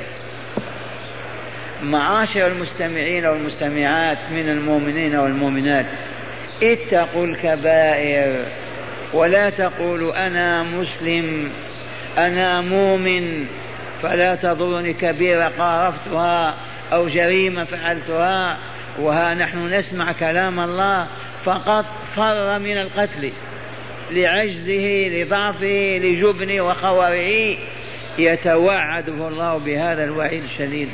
معاشر المستمعين والمستمعات من المؤمنين والمؤمنات، اتقوا الكبائر ولا تقولوا أنا مسلم أنا مؤمن فلا تضرني كبيرة قارفتها أو جريمة فعلتها. وها نحن نسمع كلام الله فقط فر من القتل لعجزه لضعفه لجبنه وخواره، يتوعده الله بهذا الوعيد الشديد،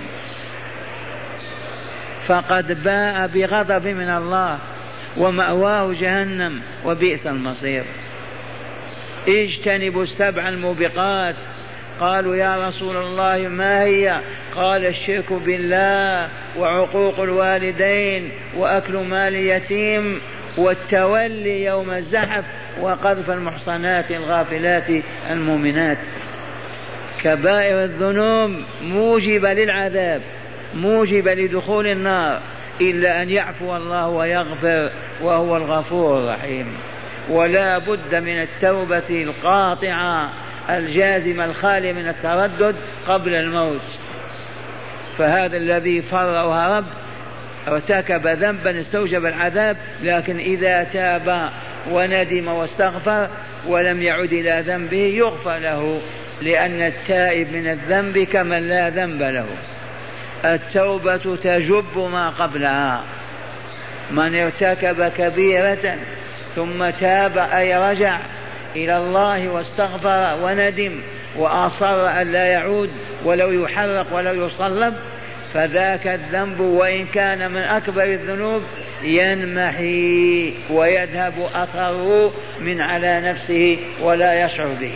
فقد باء بغضب من الله ومأواه جهنم وبئس المصير. اجتنبوا السبع الموبقات. قالوا يا رسول الله ما هي؟ قال الشرك بالله وعقوق الوالدين وأكل مال اليتيم والتولي يوم الزحف وقذف المحصنات الغافلات المؤمنات. كبائر الذنوب موجبة للعذاب، موجبة لدخول النار، إلا أن يعفو الله ويغفر وهو الغفور الرحيم. ولا بد من التوبة القاطعة الجازمة الخالية من التردد قبل الموت. فهذا الذي فر وهرب ارتكب ذنبا استوجب العذاب، لكن إذا تاب وندم واستغفر ولم يعد إلى ذنبه يغفر له، لأن التائب من الذنب كمن لا ذنب له. التوبة تجب ما قبلها. من ارتكب كبيرة ثم تاب أي رجع إلى الله واستغفر وندم وأصر أن لا يعود ولو يحرق ولو يصلب، فذاك الذنب وإن كان من أكبر الذنوب ينمحي ويذهب أثره من على نفسه ولا يشعر به.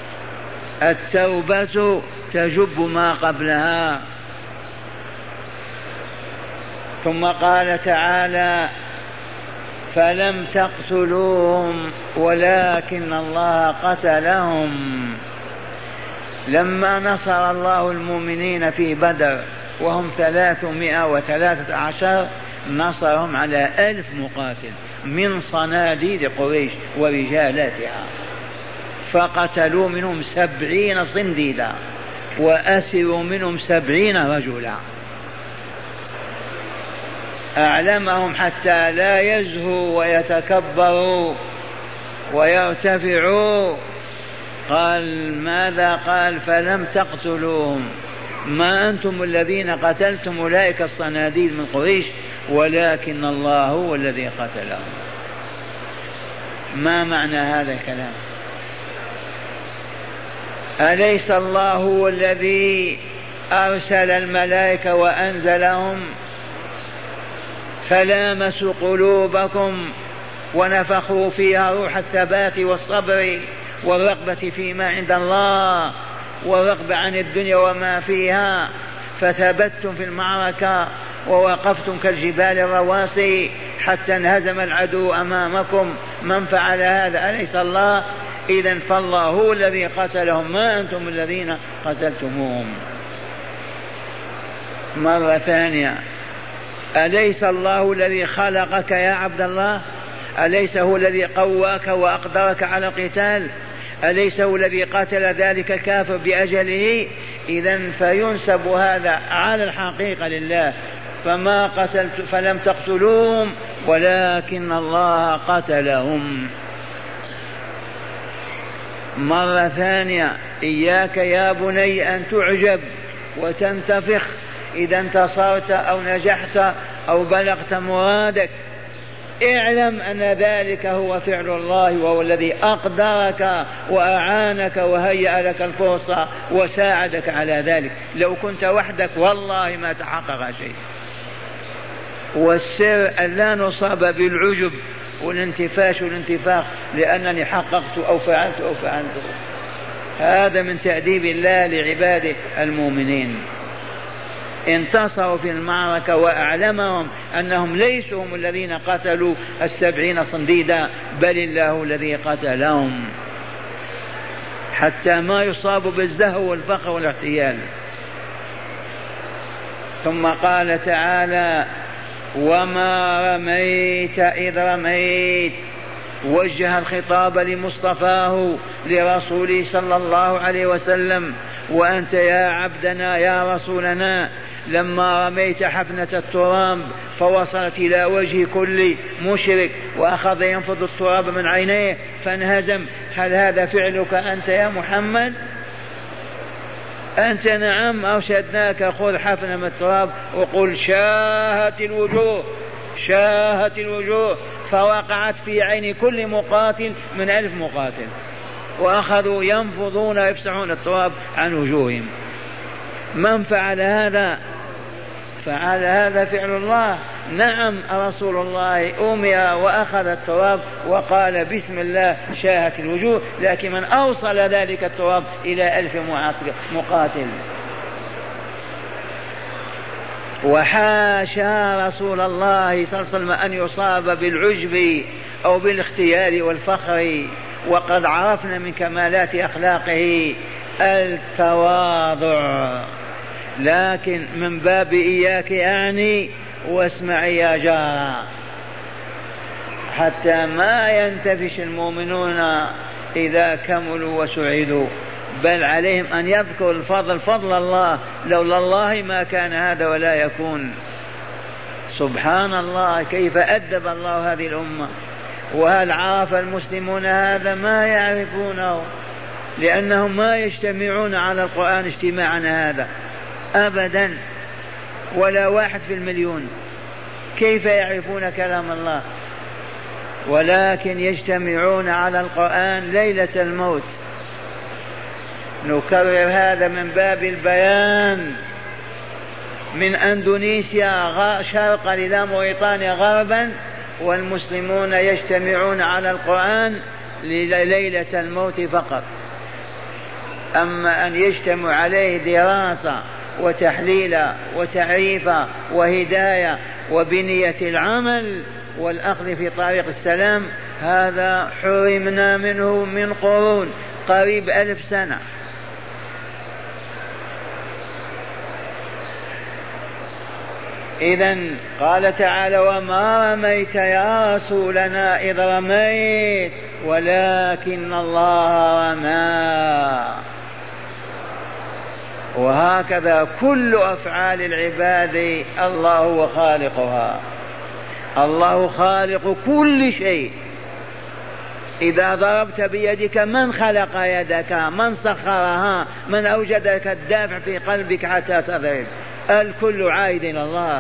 التوبة تجب ما قبلها. ثم قال تعالى فلم تقتلوهم ولكن الله قتلهم. لما نصر الله المؤمنين في بدر وهم 313 نصرهم على 1000 مقاتل من صناديد قريش ورجالاتها، فقتلوا منهم 70 صنديدا وأسروا منهم 70 رجلا. أعلمهم حتى لا يزهوا ويتكبروا ويرتفعوا. قال ماذا؟ قال فلم تقتلوهم، ما أنتم الذين قتلتم أولئك الصناديد من قريش، ولكن الله هو الذي قتلهم. ما معنى هذا الكلام؟ أليس الله هو الذي أرسل الملائكة وأنزلهم فلامسوا قلوبكم ونفخوا فيها روح الثبات والصبر والرغبة فيما عند الله والرغبة عن الدنيا وما فيها، فثبتتم في المعركة ووقفتم كالجبال الرواسي حتى انهزم العدو أمامكم. من فعل هذا؟ أليس الله؟ إذن فالله هو الذي قتلهم، ما أنتم الذين قتلتموهم. مرة ثانية، أليس الله الذي خلقك يا عبد الله؟ أليس هو الذي قواك وأقدرك على القتال؟ أليس هو الذي قتل ذلك الكافر بأجله؟ إذن فينسب هذا على الحقيقة لله. فلم تقتلوهم ولكن الله قتلهم. مرة ثانية، إياك يا بني أن تعجب وتنتفخ إذا انتصرت أو نجحت أو بلغت مرادك. اعلم أن ذلك هو فعل الله، وهو الذي أقدرك وأعانك وهيأ لك الفرصة وساعدك على ذلك. لو كنت وحدك والله ما تحقق شيء. والسر أن لا نصاب بالعجب والانتفاش والانتفاخ لأنني حققت أو فعلت أو فعلت. هذا من تأديب الله لعباده المؤمنين. انتصروا في المعركة وأعلمهم أنهم ليسوا هم الذين قتلوا 70 صنديدا، بل الله الذي قتلهم حتى ما يصابوا بالزهو والفقر والاحتيال. ثم قال تعالى وما رميت إذ رميت، وجه الخطاب لمصطفاه لرسوله صلى الله عليه وسلم. وأنت يا عبدنا يا رسولنا لما رميت حفنة التراب فوصلت إلى وجه كل مشرك وأخذ ينفض التراب من عينيه فانهزم، هل هذا فعلك أنت يا محمد؟ أنت نعم أرشدناك خذ حفنة من التراب وقل شاهت الوجوه، شاهت الوجوه، فوقعت في عين كل مقاتل من 1000 مقاتل. وأخذوا ينفضون ويفسحون التراب عن وجوههم. من فعل هذا؟ فعل هذا فعل الله. نعم رسول الله أمر وأخذ التراب وقال بسم الله شاهت الوجوه، لكن من أوصل ذلك التراب إلى 1000 مقاتل. وحاشا رسول الله صلى الله عليه وسلم أن يصاب بالعجب أو بالاختيار والفخر، وقد عرفنا من كمالات أخلاقه التواضع. لكن من باب إياك أعني واسمعي يا جارة، حتى ما ينتفش المؤمنون إذا كملوا وسعدوا، بل عليهم أن يذكروا الفضل، فضل الله، لولا الله ما كان هذا ولا يكون. سبحان الله، كيف أدب الله هذه الأمة. وهل عرف المسلمون هذا؟ ما يعرفونه، لأنهم ما يجتمعون على القرآن اجتماعنا هذا أبدا، ولا 1 في المليون. كيف يعرفون كلام الله؟ ولكن يجتمعون على القرآن ليلة الموت. نكرر هذا من باب البيان. من أندونيسيا شرقا إلى موريطانيا غربا، والمسلمون يجتمعون على القرآن ليلة الموت فقط. أما أن يجتمع عليه دراسة وتحليل وتعريف وهداية وبنية العمل والأخذ في طريق السلام، هذا حرمنا منه من قرون، قريب 1000 سنة. إذن قال تعالى وما رميت يا رسولنا إذ رميت ولكن الله رمى. وهكذا كل أفعال العباد الله هو خالقها، الله خالق كل شيء. إذا ضربت بيدك من خلق يدك؟ من سخرها؟ من أوجد لك الدافع في قلبك حتى تضرب؟ الكل عائد إلى الله.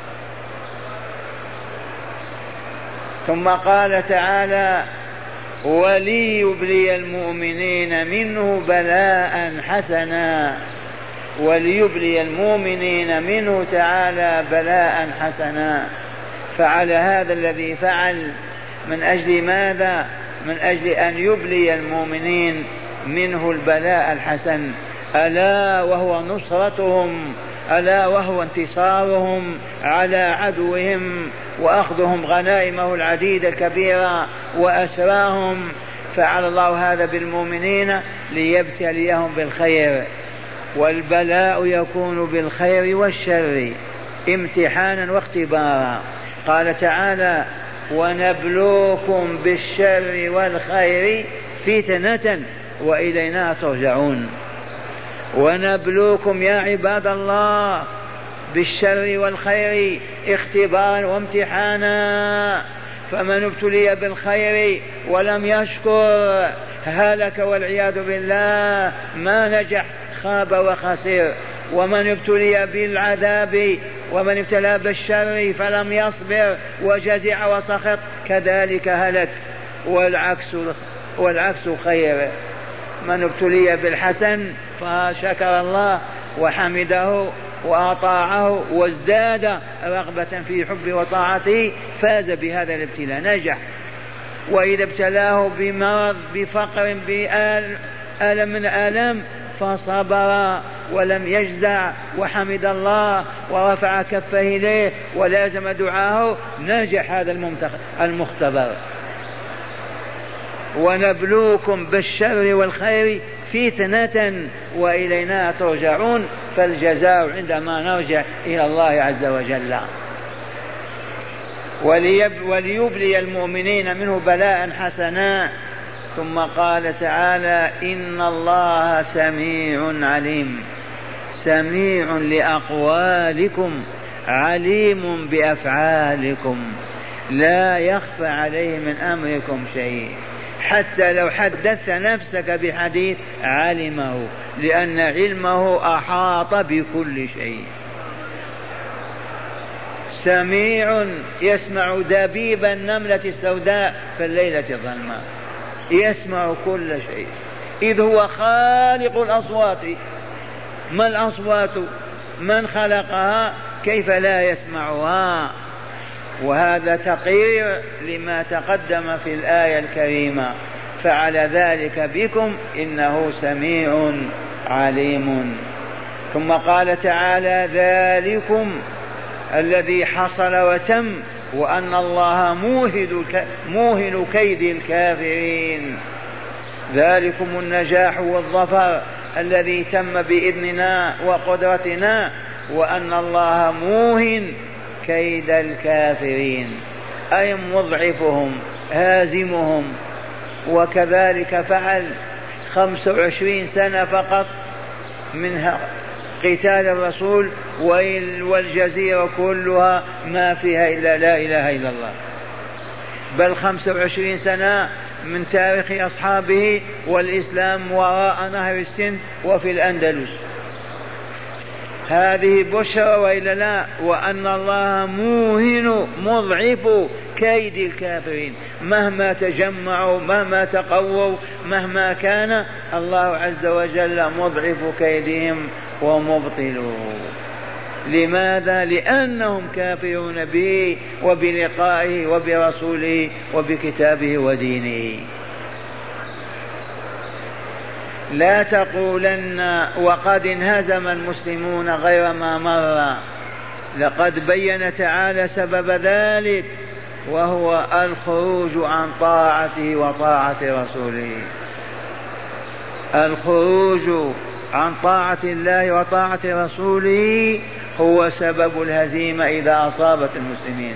ثم قال تعالى وليبلي المؤمنين منه بلاء حسنا، وليبلي المؤمنين منه تعالى بلاء حسنا. فعل هذا الذي فعل من أجل ماذا؟ من أجل أن يبلي المؤمنين منه البلاء الحسن، ألا وهو نصرتهم، ألا وهو انتصارهم على عدوهم وأخذهم غنائمه العديدة الكبيرة وأسراهم. فعل الله هذا بالمؤمنين ليبتليهم بالخير، والبلاء يكون بالخير والشر امتحانا واختبارا. قال تعالى ونبلوكم بالشر والخير فتنة وإلينا ترجعون. ونبلوكم يا عباد الله بالشر والخير اختبارا وامتحانا. فمن ابتلي بالخير ولم يشكر هلك والعياذ بالله، ما نجح، خاب وخسر. ومن ابتلي بالعذاب ومن ابتلى بالشر فلم يصبر وجزع وسخط كذلك هلك. والعكس خير، من ابتلي بالحسن فشكر الله وحمده وأطاعه وازداد رغبة في حب وطاعته فاز بهذا الابتلاء، نجح. وإذا ابتلاه بمرض بفقر بألم من ألم فصبر ولم يجزع وحمد الله ورفع كفه إليه ولازم دعاه، نجح هذا المختبر. ونبلوكم بالشر والخير فتنة وإلينا ترجعون. فالجزاء عندما نرجع إلى الله عز وجل. وليبلي المؤمنين منه بلاء حسنا. ثم قال تعالى إن الله سميع عليم، سميع لأقوالكم عليم بأفعالكم، لا يخفى عليه من أمركم شيء. حتى لو حدثت نفسك بحديث علمه، لأن علمه أحاط بكل شيء. سميع يسمع دبيب النملة السوداء في الليلة الظلماء. يسمع كل شيء، إذ هو خالق الأصوات. ما الأصوات؟ من خلقها؟ كيف لا يسمعها؟ وهذا تقرير لما تقدم في الآية الكريمة، فعل ذلك بكم إنه سميع عليم. ثم قال تعالى: ذلكم الذي حصل وتم، وأن الله موهن كيد الكافرين. ذلكم النجاح والظفر الذي تم بإذننا وقدرتنا، وأن الله موهن كيد الكافرين، أي مضعفهم هازمهم. وكذلك فعل 25 سنة فقط منها قتال الرسول، والجزيرة كلها ما فيها إلا لا إله إلا الله، بل 25 سنة من تاريخ أصحابه والإسلام وراء نهر السند وفي الأندلس. هذه بشرى وإلا لا؟ وأن الله موهن مضعف كيد الكافرين، مهما تجمعوا مهما تقووا مهما كان، الله عز وجل مضعف كيدهم ومبطلوه. لماذا؟ لأنهم كافرون به وبلقائه وبرسوله وبكتابه ودينه. لا تقولن وقد انهزم المسلمون غير ما مر، لقد بين تعالى سبب ذلك، وهو الخروج عن طاعته وطاعة رسوله. الخروج عن طاعة الله وطاعة رسوله هو سبب الهزيمة إذا أصابت المسلمين.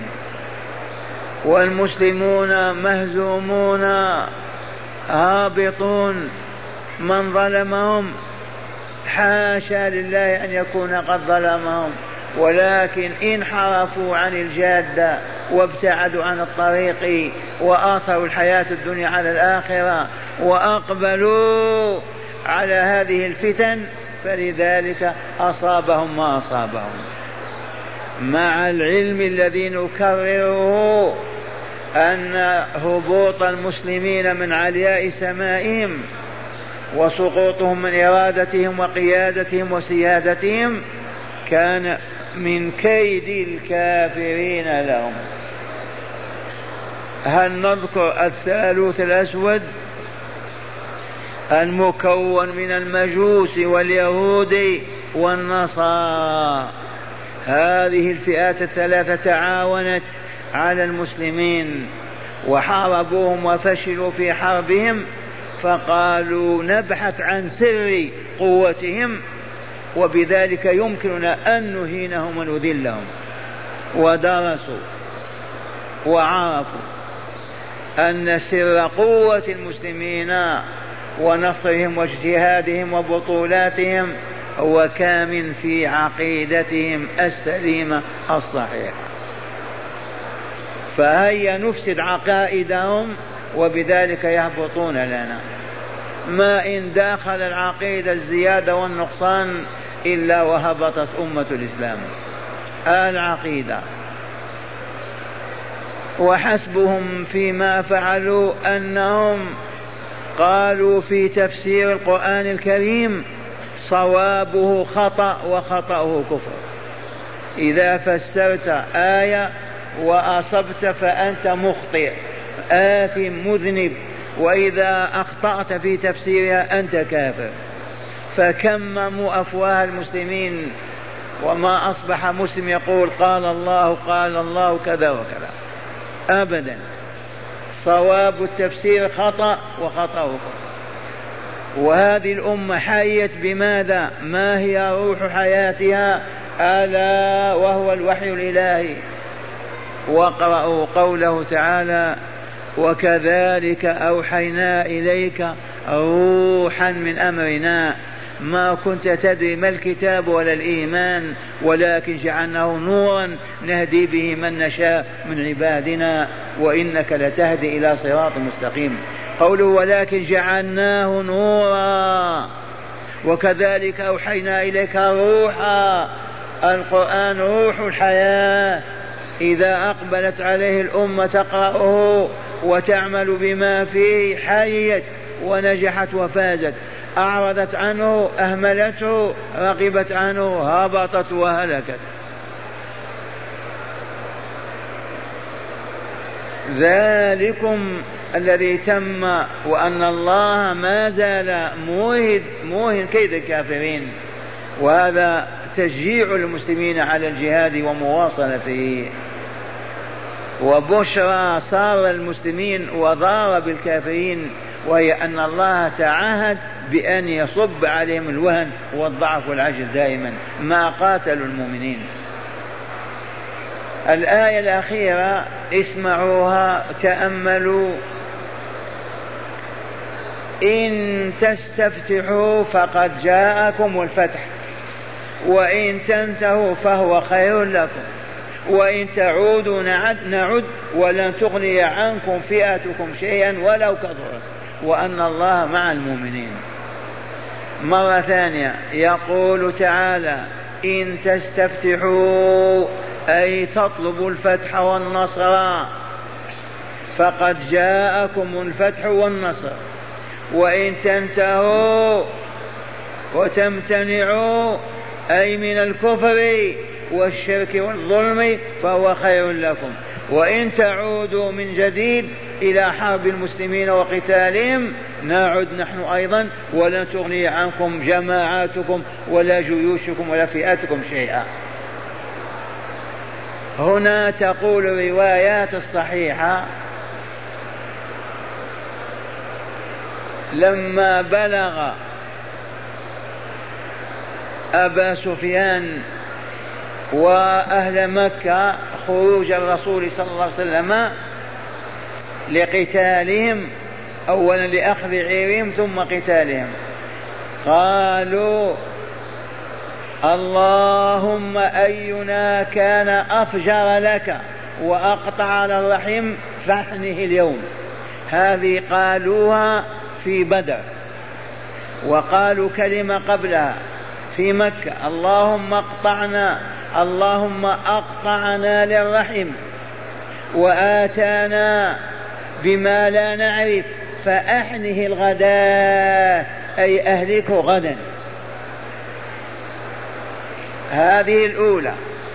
والمسلمون مهزومون هابطون، من ظلمهم حاشا لله أن يكون قد ظلمهم، ولكن انحرفوا عن الجادة وابتعدوا عن الطريق وآثروا الحياة الدنيا على الآخرة وأقبلوا على هذه الفتن، فلذلك أصابهم ما أصابهم. مع العلم الذي نكرره أن هبوط المسلمين من علياء سمائهم وسقوطهم من إرادتهم وقيادتهم وسيادتهم كان من كيد الكافرين لهم. هل نذكر الثالوث الأسود المكون من المجوس واليهود والنصارى؟ هذه الفئات الثلاثة تعاونت على المسلمين وحاربوهم وفشلوا في حربهم، فقالوا نبحث عن سر قوتهم وبذلك يمكننا أن نهينهم ونذلهم. ودرسوا وعرفوا أن سر قوة المسلمين ونصرهم واجتهادهم وبطولاتهم هو كامن في عقيدتهم السليمة الصحيحة. فهيا نفسد عقائدهم وبذلك يهبطون لنا. ما إن داخل العقيدة الزيادة والنقصان إلا وهبطت أمة الإسلام العقيدة. وحسبهم فيما فعلوا أنهم قالوا في تفسير القرآن الكريم صوابه خطأ وخطأه كفر. إذا فسرت آية وأصبت فأنت مخطئ آثم مذنب، وإذا أخطأت في تفسيرها أنت كافر. فكمموا أفواه المسلمين وما أصبح مسلم يقول قال الله قال الله كذا وكذا أبدا. صواب التفسير خطأ وخطأه كفر. وهذه الأمة حيت بماذا؟ ما هي روح حياتها؟ ألا وهو الوحي الإلهي. واقرأوا قوله تعالى وكذلك أوحينا إليك روحا من أمرنا ما كنت تدري ما الكتاب ولا الإيمان ولكن جعلناه نورا نهدي به من نشاء من عبادنا وإنك لتهدي إلى صراط مستقيم. قوله ولكن جعلناه نورا. وكذلك أوحينا إليك روحا. القرآن روح الحياة، إذا أقبلت عليه الأمة تقرأه وتعمل بما فيه حيت ونجحت وفازت، أعرضت عنه أهملته رغبت عنه هبطت وهلكت. ذلكم الذي تم، وأن الله ما زال موهن كيد الكافرين، وهذا تشجيع المسلمين على الجهاد ومواصلته. وبشرى صار المسلمين وضار بالكافرين، وهي أن الله تعهد بأن يصب عليهم الوهن والضعف والعجز دائما ما قاتلوا المؤمنين. الآية الأخيرة اسمعوها تأملوا: إن تستفتحوا فقد جاءكم الفتح وإن تنتهوا فهو خير لكم وإن تعودوا نعد ولن تغني عنكم فئتكم شيئا ولو كثرت وأن الله مع المؤمنين. مرة ثانية يقول تعالى: إن تستفتحوا أي تطلبوا الفتح والنصر فقد جاءكم الفتح والنصر، وإن تنتهوا وتمتنعوا أي من الكفر والشرك والظلم فهو خير لكم، وإن تعودوا من جديد إلى حرب المسلمين وقتالهم نعد نحن أيضا ولن تغني عنكم جماعاتكم ولا جيوشكم ولا فئاتكم شيئا. هنا تقول الروايات الصحيحة: لما بلغ أبا سفيان وأهل مكة خروج الرسول صلى الله عليه وسلم لقتالهم، أولا لأخذ عيرهم ثم قتالهم، قالوا: اللهم أينا كان أفجر لك وأقطع على الرحم فاحنه اليوم. هذه قالوها في بدر، وقالوا كلمة قبلها في مكة: اللهم أقطعنا للرحم وآتانا بما لا نعرف فأحنه الغداء أي أهلكه غدا. هذه الأولى.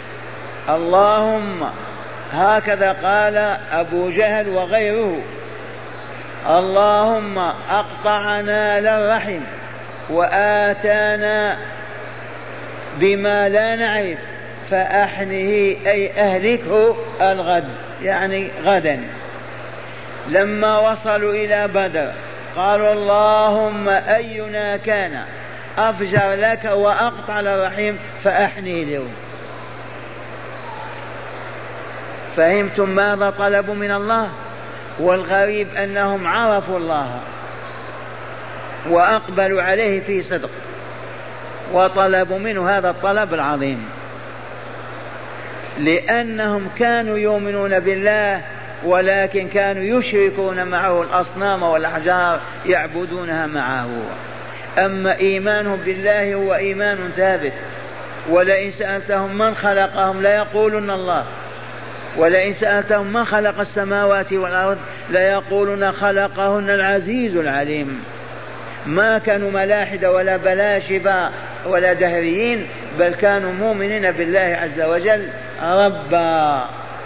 اللهم هكذا قال أبو جهل وغيره: اللهم أقطعنا للرحم وآتانا بما لا نعرف فأحنه أي أهلكه الغد يعني غدا. لما وصلوا إلى بدر قالوا: اللهم أينا كان أفجر لك وأقطع الرحيم فأحنه اليوم. فهمتم ماذا طلبوا من الله؟ والغريب أنهم عرفوا الله وأقبلوا عليه في صدق وطلبوا منه هذا الطلب العظيم، لأنهم كانوا يؤمنون بالله ولكن كانوا يشركون معه الأصنام والأحجار يعبدونها معه. أما إيمانهم بالله هو إيمان ثابت، ولئن سألتهم من خلقهم ليقولن الله، ولئن سألتهم من خلق السماوات والأرض ليقولن خلقهن العزيز العليم. ما كانوا ملاحدة ولا بلاشبة ولا دهريين، بل كانوا مؤمنين بالله عز وجل ربا.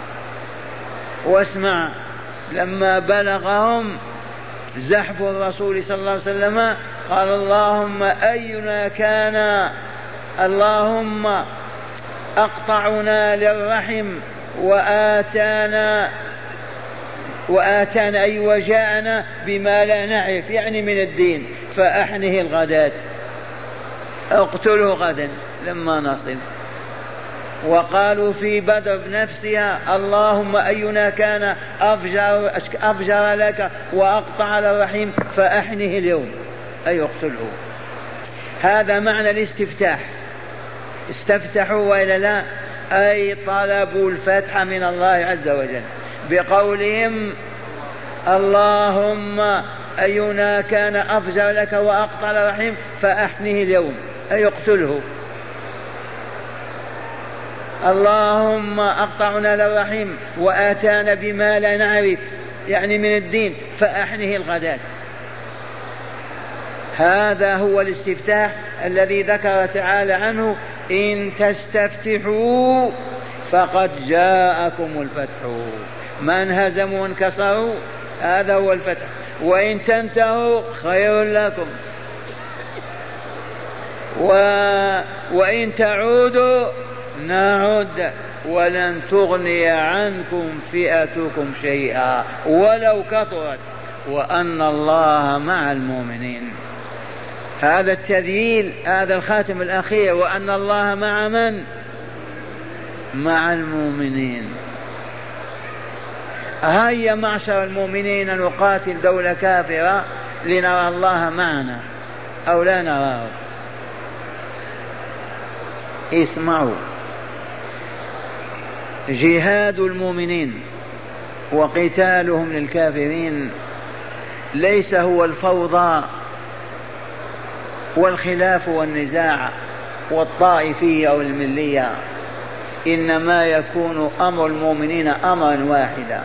واسمع: لما بلغهم زحف الرسول صلى الله عليه وسلم قال: اللهم أينا كان، اللهم أقطعنا للرحم وآتانا أي وجاءنا بما لا نعرف يعني من الدين فأحنه الغداة، اقتله غدا لما نصل. وقالوا في بدر نفسها: اللهم أينا كان أفجر لك وأقطع الرحيم فأحنه اليوم أي اقتله. هذا معنى الاستفتاح. استفتحوا وإلا لا؟ أي طلبوا الفتح من الله عز وجل بقولهم: اللهم أينا كان أفجر لك وأقطع الرحيم فأحنه اليوم أي اقتله. اللهم أقطعنا للرحيم وآتانا بما لا نعرف يعني من الدين فأحنه الغداة. هذا هو الاستفتاح الذي ذكر تعالى عنه: إن تستفتحوا فقد جاءكم الفتح. من هزموا وانكسروا هذا هو الفتح، وإن تنتهوا خير لكم، وإن تعودوا نعد ولن تغني عنكم فئتكم شيئا ولو كثرت وأن الله مع المؤمنين. هذا التذييل، هذا الخاتم الأخير، وأن الله مع من؟ مع المؤمنين. هيا معشر المؤمنين نقاتل دولة كافرة لنرى الله معنا أو لا نراه. اسمعوا، جهاد المؤمنين وقتالهم للكافرين ليس هو الفوضى والخلاف والنزاع والطائفية أو الملية، إنما يكون أمر المؤمنين أمرا واحدا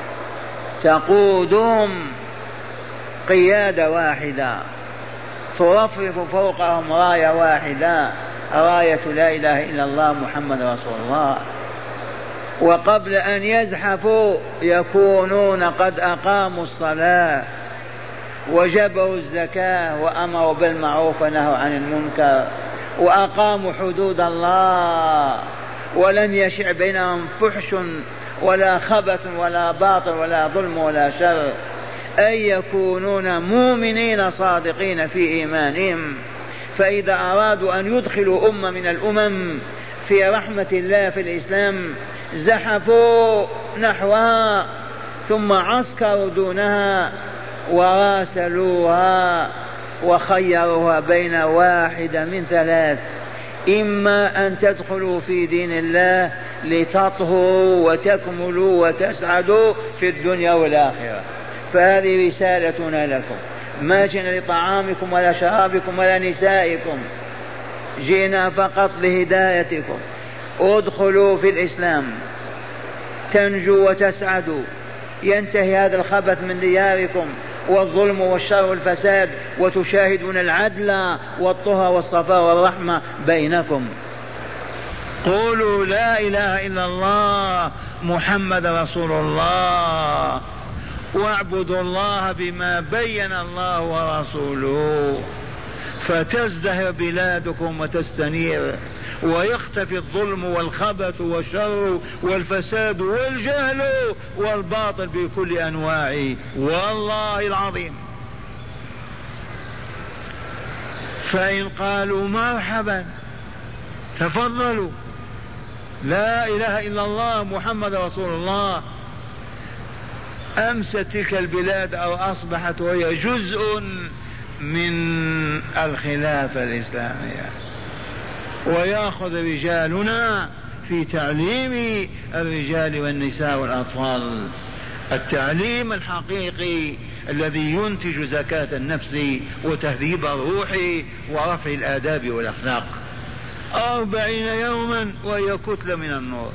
تقودهم قيادة واحدة ترفرف فوقهم راية واحدة، راية لا إله إلا الله محمد رسول الله. وقبل أن يزحفوا يكونون قد أقاموا الصلاة وجبروا الزكاة وأمروا بالمعروف ونهوا عن المنكر وأقاموا حدود الله، ولم يشع بينهم فحش ولا خبث ولا باطل ولا ظلم ولا شر، أي يكونون مؤمنين صادقين في إيمانهم. فإذا أرادوا أن يدخلوا أمة من الأمم في رحمة الله في الإسلام زحفوا نحوها ثم عسكروا دونها وراسلوها وخيروها بين واحدة من ثلاث: إما أن تدخلوا في دين الله لتطهروا وتكملوا وتسعدوا في الدنيا والآخرة، فهذه رسالتنا لكم. ما جئنا لطعامكم ولا شرابكم ولا نسائكم، جئنا فقط لهدايتكم. ادخلوا في الإسلام تنجوا وتسعدوا، ينتهي هذا الخبث من دياركم والظلم والشر والفساد، وتشاهدون العدل والطهى والصفاء والرحمة بينكم. قولوا لا إله إلا الله محمد رسول الله، واعبدوا الله بما بين الله ورسوله، فتزدهر بلادكم وتستنير ويختفي الظلم والخبث والشر والفساد والجهل والباطل بكل أنواعه، والله العظيم. فإن قالوا مرحبا تفضلوا، لا إله إلا الله محمد رسول الله، أمست تلك البلاد أو أصبحت وهي جزء من الخلافة الإسلامية. ويأخذ رجالنا في تعليم الرجال والنساء والأطفال التعليم الحقيقي الذي ينتج زكاة النفس وتهذيب الروح ورفع الآداب والأخلاق. 40 يوما وهي كتلة من النور.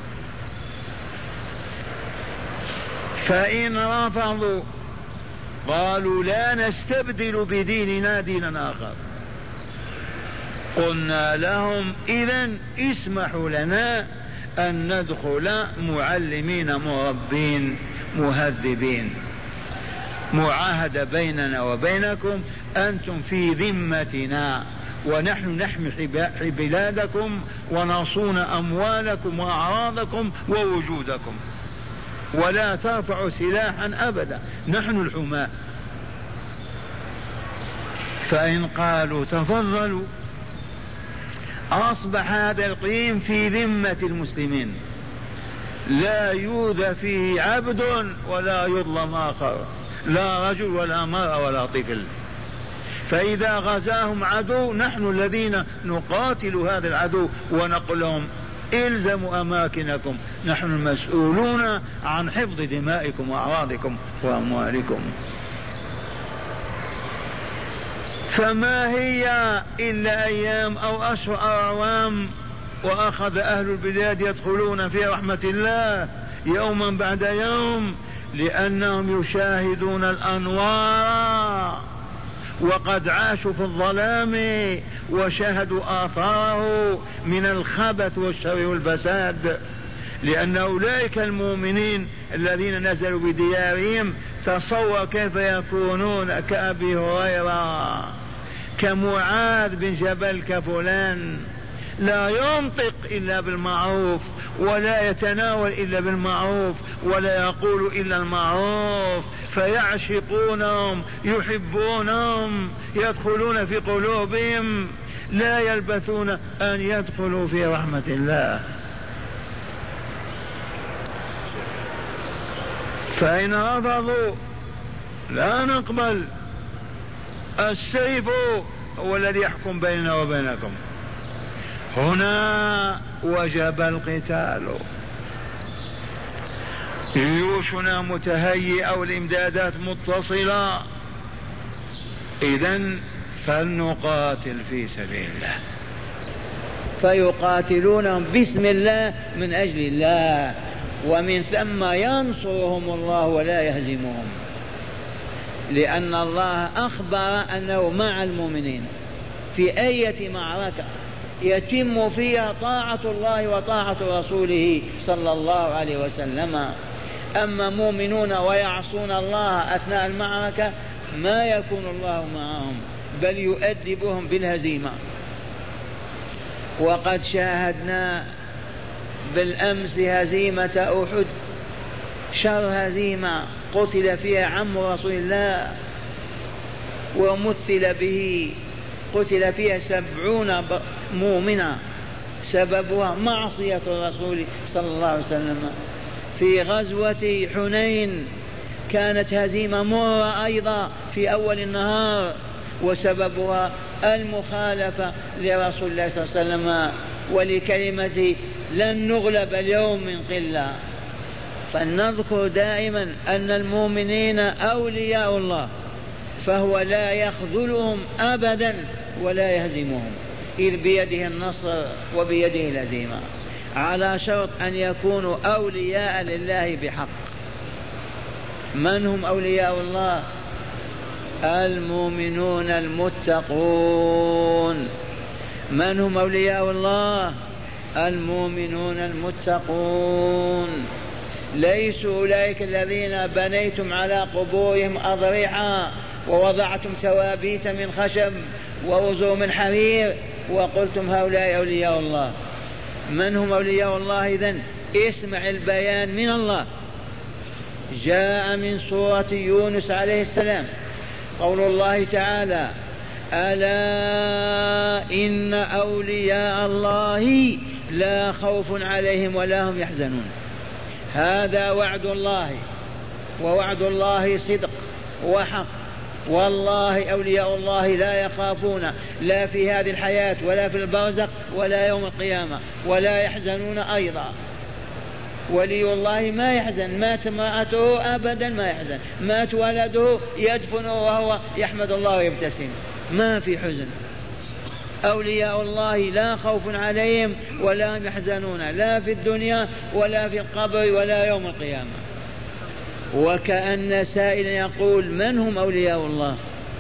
فإن رفضوا قالوا لا نستبدل بديننا دينا آخر، قلنا لهم إذن اسمحوا لنا أن ندخل معلمين مربين مهذبين، معاهدة بيننا وبينكم، أنتم في ذمتنا ونحن نحمي بلادكم ونصون أموالكم وأعراضكم ووجودكم، ولا ترفعوا سلاحا أبدا، نحن الحماة. فإن قالوا تفضلوا أصبح هذا الإقليم في ذمة المسلمين، لا يؤذى فيه عبد ولا يظلم آخر، لا رجل ولا مرأة ولا طفل. فإذا غزاهم عدو نحن الذين نقاتل هذا العدو ونقول لهم الزموا أماكنكم، نحن المسؤولون عن حفظ دمائكم وأعراضكم وأموالكم. فما هي إلا أيام أو أشهر أو أعوام، وأخذ أهل البلاد يدخلون في رحمة الله يوما بعد يوم، لأنهم يشاهدون الأنوار وقد عاشوا في الظلام وشاهدوا آثاره من الخبث والشر والفساد. لأن أولئك المؤمنين الذين نزلوا بديارهم تصور كيف يكونون كأبي هريرة كمعاذ بن جبل كفلان، لا ينطق إلا بالمعروف ولا يتناول إلا بالمعروف ولا يقول إلا المعروف، فيعشقونهم يحبونهم يدخلون في قلوبهم، لا يلبثون أن يدخلوا في رحمة الله. فإن رفضوا لا نقبل، السيف هو الذي يحكم بيننا وبينكم. هنا وجب القتال. جيوشنا متهيئة والإمدادات متصلة، إذن فلنقاتل في سبيل الله. فيقاتلونهم باسم الله من أجل الله، ومن ثم ينصرهم الله ولا يهزمهم، لأن الله أخبر أنه مع المؤمنين في أي معركة يتم فيها طاعة الله وطاعة رسوله صلى الله عليه وسلم. أما مؤمنون ويعصون الله أثناء المعركة ما يكون الله معهم، بل يؤدبهم بالهزيمة. وقد شاهدنا بالأمس هزيمة أحد، شر هزيمة قتل فيها عم رسول الله ومثل به، قتل فيها 70 مؤمنا سببها معصية الرسول صلى الله عليه وسلم. في غزوة حنين كانت هزيمة مرة أيضا في أول النهار، وسببها المخالفة لرسول الله صلى الله عليه وسلم ولكلمته لن نغلب اليوم من قلة. فلنذكر دائما أن المؤمنين أولياء الله، فهو لا يخذلهم أبدا ولا يهزمهم، إذ بيده النصر وبيده الهزيمة، على شرط أن يكونوا أولياء لله بحق. من هم أولياء الله؟ المؤمنون المتقون. من هم أولياء الله؟ المؤمنون المتقون. ليسوا أولئك الذين بنيتم على قبورهم أضرحا ووضعتم توابيت من خشب ووزور من حرير وقلتم هؤلاء أولياء الله. من هم أولياء الله إذن؟ اسمع البيان من الله. جاء من سورة يونس عليه السلام قول الله تعالى: ألا إن أولياء الله لا خوف عليهم ولا هم يحزنون. هذا وعد الله، ووعد الله صدق وحق. والله أولياء الله لا يخافون لا في هذه الحياة ولا في البرزخ ولا يوم القيامة، ولا يحزنون أيضا. ولي الله ما يحزن، مات امرأته أبدا ما يحزن، مات ولده يدفنه وهو يحمد الله ويبتسم، ما في حزن. أولياء الله لا خوف عليهم ولا هم يحزنون، لا في الدنيا ولا في القبر ولا يوم القيامة. وكأن سائلا يقول: من هم أولياء الله؟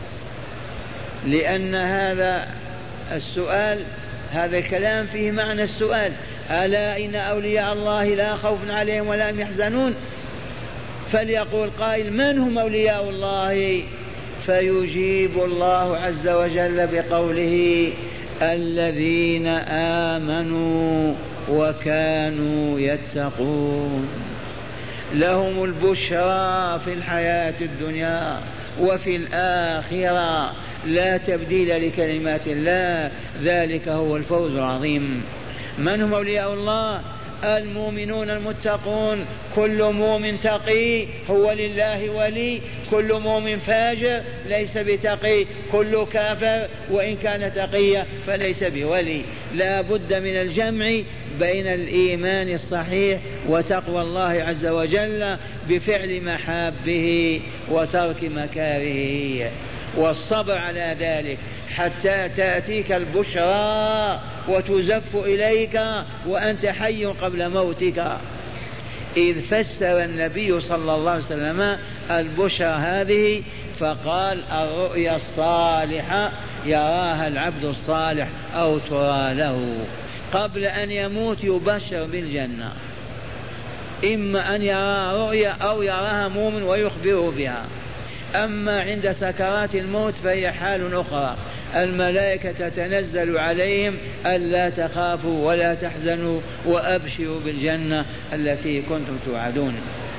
لأن هذا السؤال، هذا الكلام فيه معنى السؤال: ألا إن أولياء الله لا خوف عليهم ولا هم يحزنون. فليقول قائل: من هم أولياء الله؟ فيجيب الله عز وجل بقوله: الذين آمنوا وكانوا يتقون، لهم البشرى في الحياة الدنيا وفي الآخرة، لا تبديل لكلمات الله، ذلك هو الفوز العظيم. من هم أولياء الله؟ المؤمنون المتقون. كل مؤمن تقي هو لله ولي، كل مؤمن فاجر ليس بتقي، كل كافر وإن كان تقيا فليس بولي. لا بد من الجمع بين الإيمان الصحيح وتقوى الله عز وجل بفعل محابه وترك مكارهه، والصبر على ذلك حتى تأتيك البشرى وتزف إليك وأنت حي قبل موتك. إذ فسر النبي صلى الله عليه وسلم البشرى هذه فقال الرؤيا الصالحة يراها العبد الصالح أو ترى له قبل أن يموت يبشر بالجنة، إما أن يرى رؤيا أو يراها مؤمن ويخبره بها. أما عند سكرات الموت فهي حال أخرى، الملائكة تتنزل عليهم ألا تخافوا ولا تحزنوا وأبشروا بالجنة التي كنتم توعدون.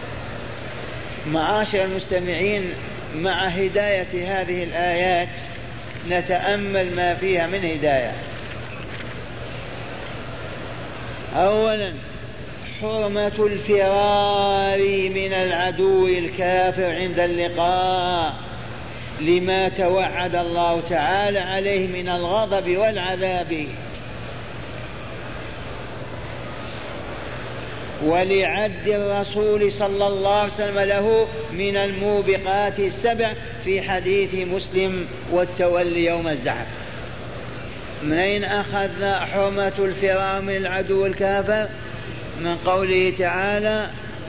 معاشر المستمعين، مع هداية هذه الآيات نتأمل ما فيها من هداية. أولا حرمة الفرار من العدو الكافر عند اللقاء لما توعد الله تعالى عليه من الغضب والعذاب، ولعد الرسول صلى الله عليه وسلم له من الموبقات السبع في حديث مسلم والتولي يوم الزحف. من أين أخذنا حرمة الفرار من العدو الكافر؟ من قوله تعالى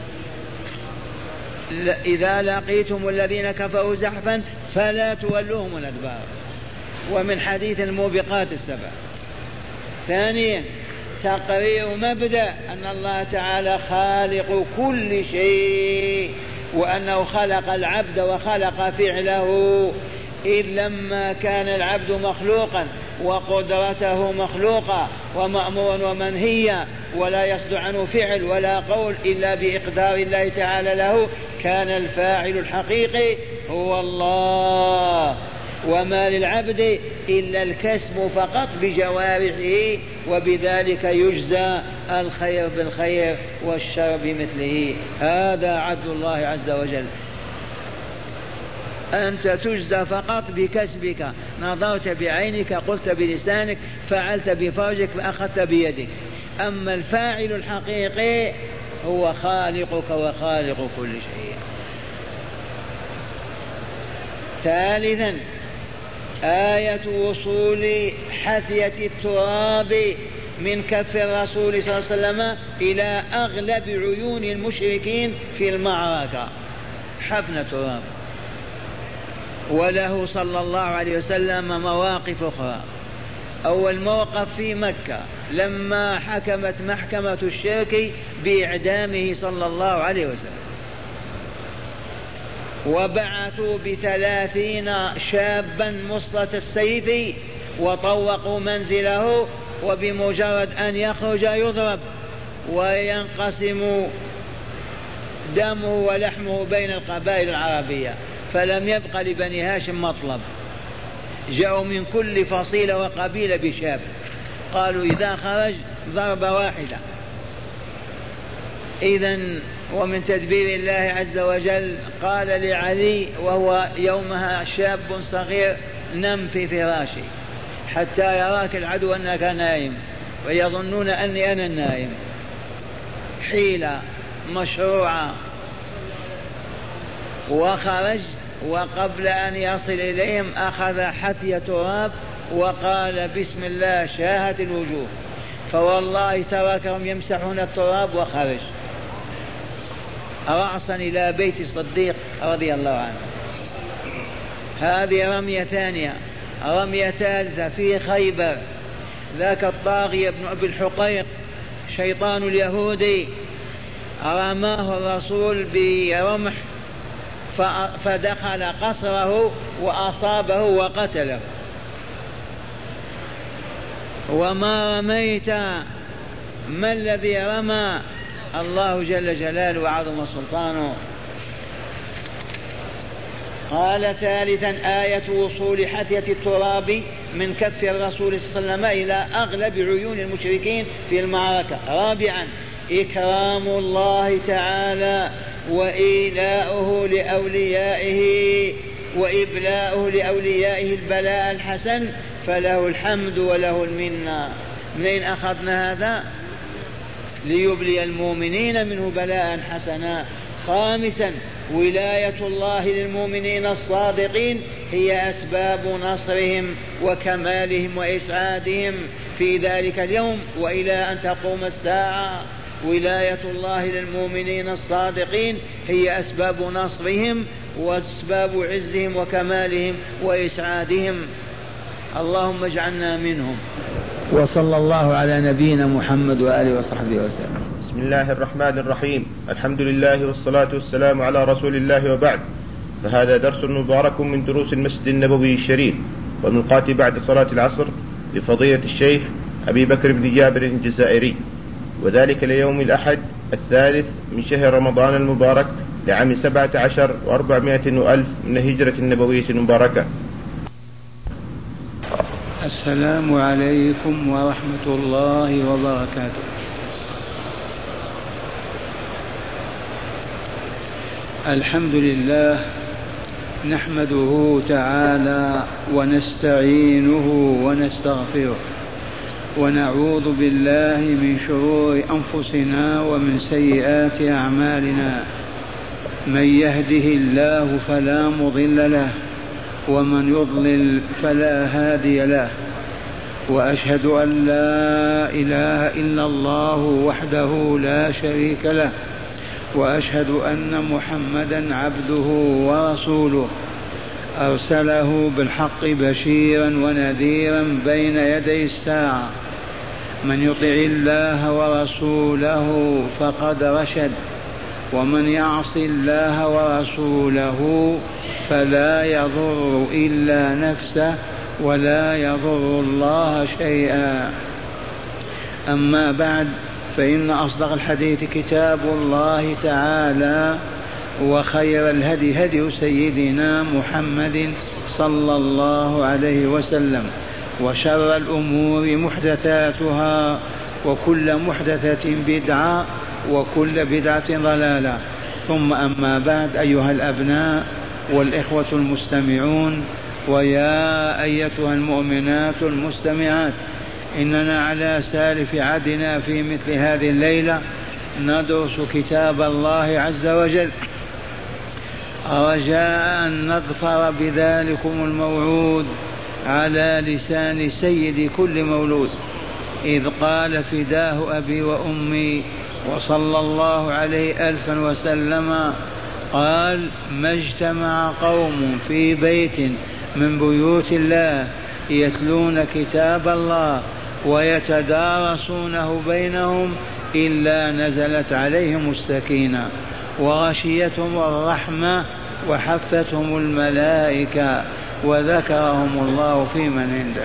إذا لقيتم الذين كفروا زحفا فلا تولوهم الأدبار، ومن حديث الموبقات السبع. ثانيا تقرير مبدأ أن الله تعالى خالق كل شيء، وأنه خلق العبد وخلق فعله، إذ لما كان العبد مخلوقا وقدرته مخلوقة ومأمورا ومنهيا ولا يصدر عنه فعل ولا قول إلا بإقدار الله تعالى له، كان الفاعل الحقيقي هو الله، وما للعبد إلا الكسب فقط بجوارحه، وبذلك يجزى الخير بالخير والشر بمثله. هذا عدل الله عز وجل. أنت تجزى فقط بكسبك، نظرت بعينك، قلت بلسانك، فعلت بفرجك، فأخذت بيدك. أما الفاعل الحقيقي هو خالقك وخالق كل شيء. ثالثا آية وصول حثية التراب من كف الرسول صلى الله عليه وسلم إلى أغلب عيون المشركين في المعركة، حفنة تراب. وله صلى الله عليه وسلم مواقف أخرى. أول موقف في مكة لما حكمت محكمة الشرك بإعدامه صلى الله عليه وسلم، وبعثوا ب30 شابا مصلة السيف وطوقوا منزله، وبمجرد أن يخرج يضرب وينقسم دمه ولحمه بين القبائل العربية، فلم يبق لبني هاشم مطلب. جاءوا من كل فصيلة وقبيلة بشاب، قالوا إذا خرج ضربة واحدة. إذن ومن تدبير الله عز وجل قال لعلي وهو يومها شاب صغير: نم في فراشي حتى يراك العدو أنك نائم ويظنون أني أنا النائم. حيلة مشروعة. وخرج، وقبل أن يصل إليهم أخذ حثية تراب وقال: بسم الله شاهت الوجوه، فوالله تركهم يمسحون التراب وخرج رأسا إلى بيت الصديق رضي الله عنه. هذه رمية ثانية. رمية ثالثة في خيبر، ذاك الطاغية بن أبي الحقيق شيطان اليهودي رماه الرسول برمح فدخل قصره وأصابه وقتله. وما رميت، ما الذي رمى؟ الله جل جلاله وعظم سلطانه. قال ثالثا آية وصول حثية التراب من كف الرسول صلى الله عليه وسلم إلى أغلب عيون المشركين في المعركة. رابعا إكرام الله تعالى وإيلاؤه لأوليائه وإبلاؤه لأوليائه البلاء الحسن، فله الحمد وله المنة. منين أخذنا هذا؟ ليبلي المؤمنين منه بلاء حسنا. خامسا ولاية الله للمؤمنين الصادقين هي أسباب نصرهم وكمالهم وإسعادهم في ذلك اليوم وإلى أن تقوم الساعة. ولاية الله للمؤمنين الصادقين هي أسباب نصرهم وأسباب عزهم وكمالهم وإسعادهم. اللهم اجعلنا منهم. وصلى الله على نبينا محمد وآله وصحبه وسلم. بسم الله الرحمن الرحيم. الحمد لله والصلاة والسلام على رسول الله، وبعد. فهذا درس مبارك من دروس المسجد النبوي الشريف، والملقاة بعد صلاة العصر لفضيلة الشيخ أبي بكر بن جابر الجزائري، وذلك ليوم الأحد 3 من شهر رمضان المبارك لعام 17 و400 وألف من الهجرة النبوية المباركة. السلام عليكم ورحمة الله وبركاته. الحمد لله نحمده تعالى ونستعينه ونستغفره، ونعوذ بالله من شرور أنفسنا ومن سيئات أعمالنا. من يهده الله فلا مضل له، ومن يضلل فلا هادي له. وأشهد أن لا إله إلا الله وحده لا شريك له، وأشهد أن محمدا عبده ورسوله، أرسله بالحق بشيرا ونذيرا بين يدي الساعة. من يطع الله ورسوله فقد رشد، ومن يعص الله ورسوله فلا يضر إلا نفسه ولا يضر الله شيئا. أما بعد، فإن أصدق الحديث كتاب الله تعالى، وخير الهدي هدي سيدنا محمد صلى الله عليه وسلم، وشر الأمور محدثاتها، وكل محدثة بدعة، وكل بدعة ضلالة. ثم أما بعد، أيها الأبناء والإخوة المستمعون، ويا أيتها المؤمنات المستمعات، إننا على سالف عهدنا في مثل هذه الليلة ندرس كتاب الله عز وجل، رجاء أن نظفر بذلكم الموعود على لسان سيد كل مولود، إذ قال: فداه أبي وأمي، وصلى الله عليه 1000 وسلم، قال: ما اجتمع قوم في بيت من بيوت الله يتلون كتاب الله ويتدارسونه بينهم إلا نزلت عليهم السكينة وغشيتهم الرحمة وحفتهم الملائكة وذكرهم الله في من عنده.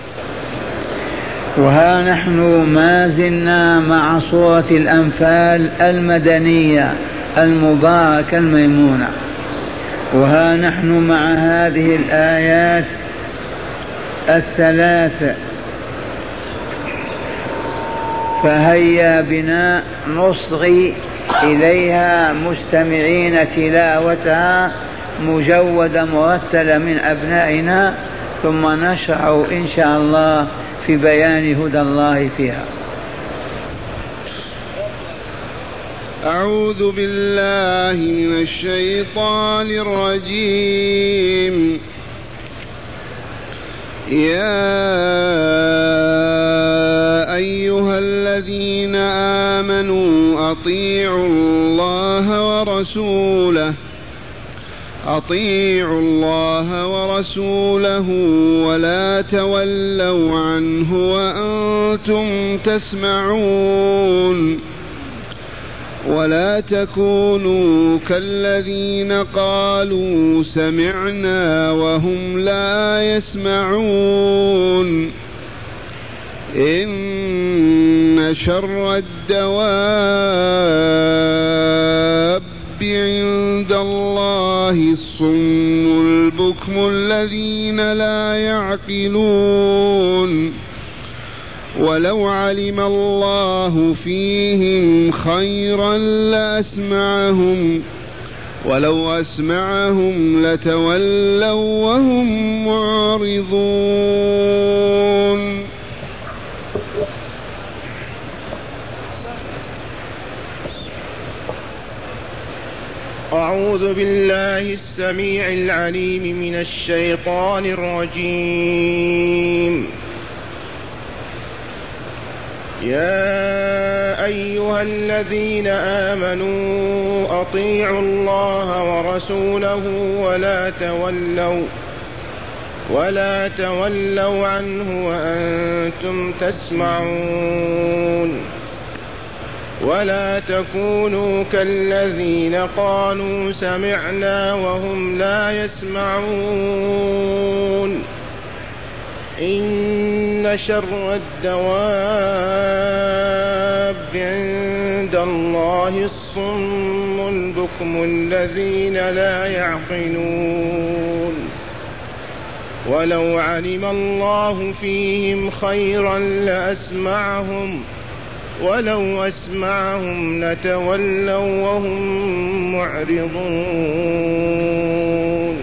وها نحن ما زلنا مع سورة الأنفال المدنية المباركة الميمونة، وها نحن مع هذه الآيات الثلاث، فهيا بنا نصغي إليها مستمعين تلاوتها مجودة مرتلة من أبنائنا، ثم نشرع إن شاء الله في بيان هدى الله فيها. أعوذ بالله من الشيطان الرجيم. يا أيها الذين آمنوا أطيعوا الله ورسوله ولا تولوا عنه وأنتم تسمعون، ولا تكونوا كالذين قالوا سمعنا وهم لا يسمعون. إن شر الدواب عند الله الصم البكم الذين لا يعقلون. ولو علم الله فيهم خيرا لأسمعهم، ولو أسمعهم لتولوا وهم معرضون. أعوذ بالله السميع العليم من الشيطان الرجيم. يا أيها الذين آمنوا أطيعوا الله ورسوله ولا تولوا عنه وأنتم تسمعون ولا تكونوا كالذين قالوا سمعنا وهم لا يسمعون إن شر الدواب عند الله الصم البكم الذين لا يعقلون ولو علم الله فيهم خيرا لأسمعهم ولو أسمعهم لتولوا وهم معرضون.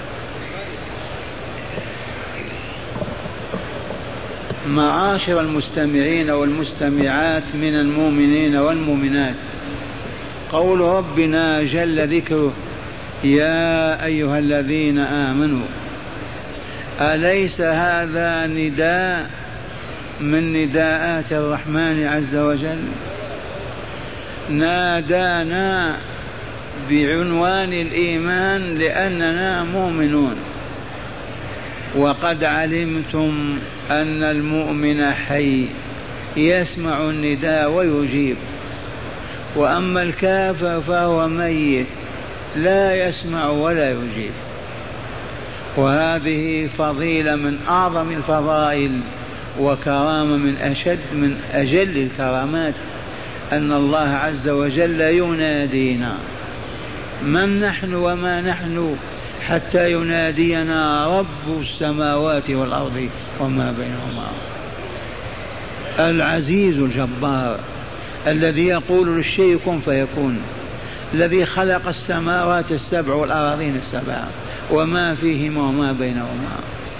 معاشر المستمعين والمستمعات من المؤمنين والمؤمنات، قول ربنا جل ذكره يا أيها الذين آمنوا، أليس هذا نداء من نداءات الرحمن عز وجل؟ نادانا بعنوان الإيمان لأننا مؤمنون، وقد علمتم أن المؤمن حي يسمع النداء ويجيب، وأما الكافر فهو ميت لا يسمع ولا يجيب. وهذه فضيلة من أعظم الفضائل وكرامة من أجل الكرامات، أن الله عز وجل ينادينا. من نحن وما نحن حتى ينادينا رب السماوات والأرض وما بينهما، العزيز الجبار الذي يقول للشيء كن فيكون، الذي خلق السماوات السبع والأراضين السبع وما فيهما وما بينهما،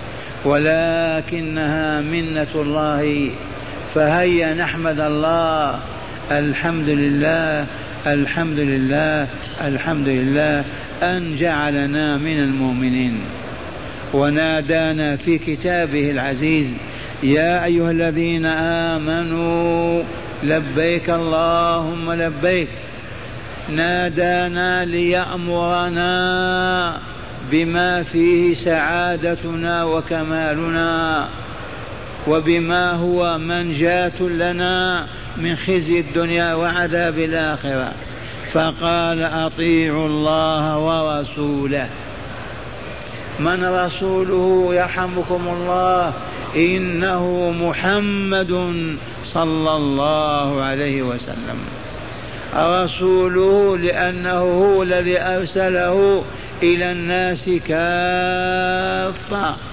ولكنها منة الله. فهيا نحمد الله، الحمد لله الحمد لله الحمد لله أن جعلنا من المؤمنين. ونادانا في كتابه العزيز يا أيها الذين آمنوا لبيك اللهم لبيك. نادانا ليأمرنا بما فيه سعادتنا وكمالنا، وبما هو منجاة لنا من خزي الدنيا وعذاب الآخرة، فقال أطيعوا الله ورسوله. من رسوله يرحمكم الله؟ إنه محمد صلى الله عليه وسلم. رسوله لأنه هو الذي أرسله إلى الناس كافة.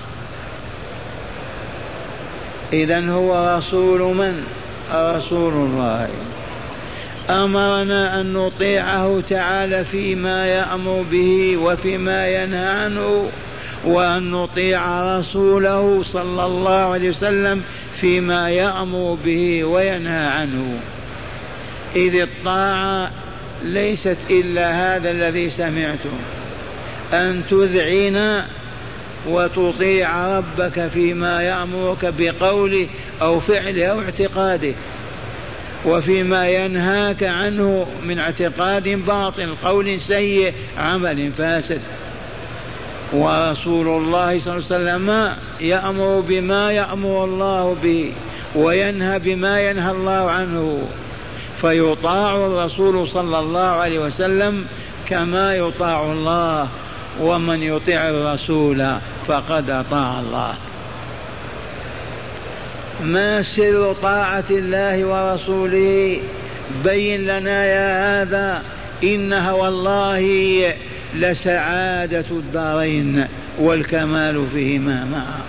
إذن هو رسول من؟ رسول الله. أمرنا أن نطيعه تعالى فيما يأمر به وفيما ينهى عنه، وأن نطيع رسوله صلى الله عليه وسلم فيما يأمر به وينهى عنه. إذ الطاعة ليست إلا هذا الذي سمعتم، أن تذعن وتطيع ربك فيما يأمرك بقوله أو فعله أو اعتقاده، وفيما ينهاك عنه من اعتقاد باطل، قول سيء، عمل فاسد. ورسول الله صلى الله عليه وسلم يأمر بما يأمر الله به وينهى بما ينهى الله عنه، فيطاع الرسول صلى الله عليه وسلم كما يطاع الله، ومن يطيع الرسول فقد أطاع الله. ما سر طاعة الله ورسوله؟ بين لنا يا هذا، إنها والله لسعادة الدارين والكمال فيما معا.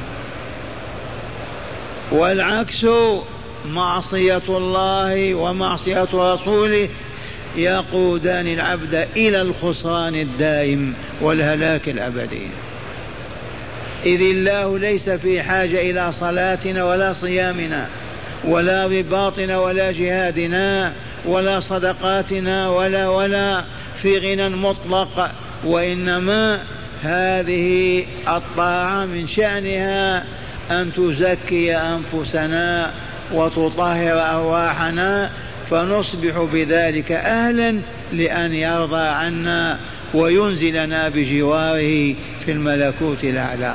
والعكس معصية الله ومعصية رسوله يقودان العبد إلى الخسران الدائم والهلاك الأبدي. إذ الله ليس في حاجة إلى صلاتنا ولا صيامنا ولا رباطنا ولا جهادنا ولا صدقاتنا ولا في غنى مطلق، وإنما هذه الطاعة من شأنها أن تزكي أنفسنا وتطهر أرواحنا فنصبح بذلك أهلا لأن يرضى عنا وينزلنا بجواره في الملكوت الأعلى.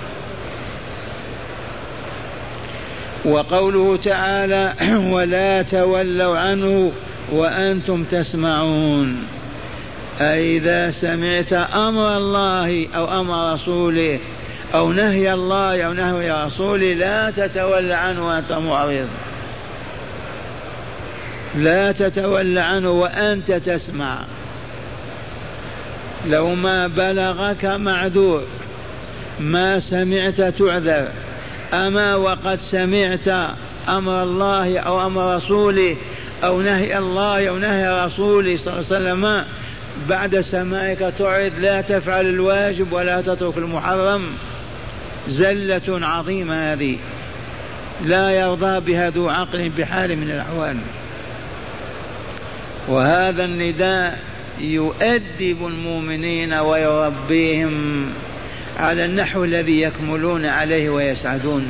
وقوله تعالى ولا تولوا عنه وأنتم تسمعون، أي إذا سمعت أمر الله أو أمر رسوله أو نهي الله أو نهي رسوله لا تتولى عنه وأنت معرض، لا تتولى عنه وأنت تسمع. لو ما بلغك معذور، ما سمعت تعذر، أما وقد سمعت أمر الله أو أمر رسوله أو نهي الله أو نهي رسوله صلى الله عليه وسلم، بعد سماعك تعرض، لا تفعل الواجب ولا تترك المحرم. زلة عظيمة هذه لا يرضى بها ذو عقل بحال من الأحوال. وهذا النداء يؤدب المؤمنين ويربيهم على النحو الذي يكملون عليه ويسعدون.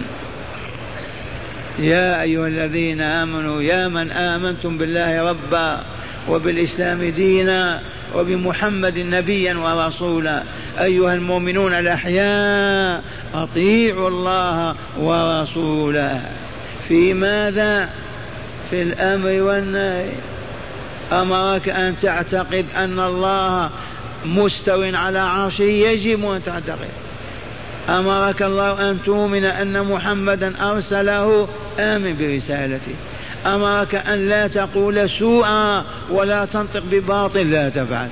يا أيها الذين آمنوا، يا من آمنتم بالله ربا وبالإسلام دينا وبمحمد نبيا ورسولا، أيها المؤمنون الأحياء أطيعوا الله ورسوله. في ماذا؟ في الأمر والنهي. أمرك أن تعتقد أن الله مستو على عرشه، يجب أن تعتقد. أمرك الله أن تؤمن أن محمدا أرسله، آمن برسالته. أمرك أن لا تقول سوءا ولا تنطق بباطل، لا تفعل.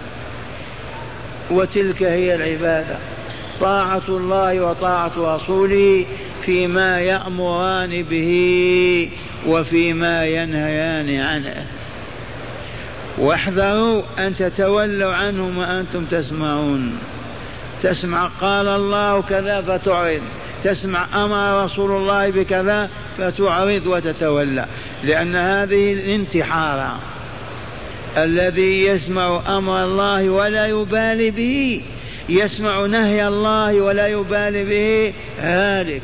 وتلك هي العبادة، طاعة الله وطاعة رسوله فيما يأمران به وفيما ينهيان عنه. واحذروا أن تتولوا عنهم وأنتم تسمعون. تسمع قال الله كذا فتعرض، تسمع أمر رسول الله بكذا فتعرض وتتولى، لأن هذه الانتحار. الذي يسمع أمر الله ولا يبالي به، يسمع نهي الله ولا يبالي به، هالك.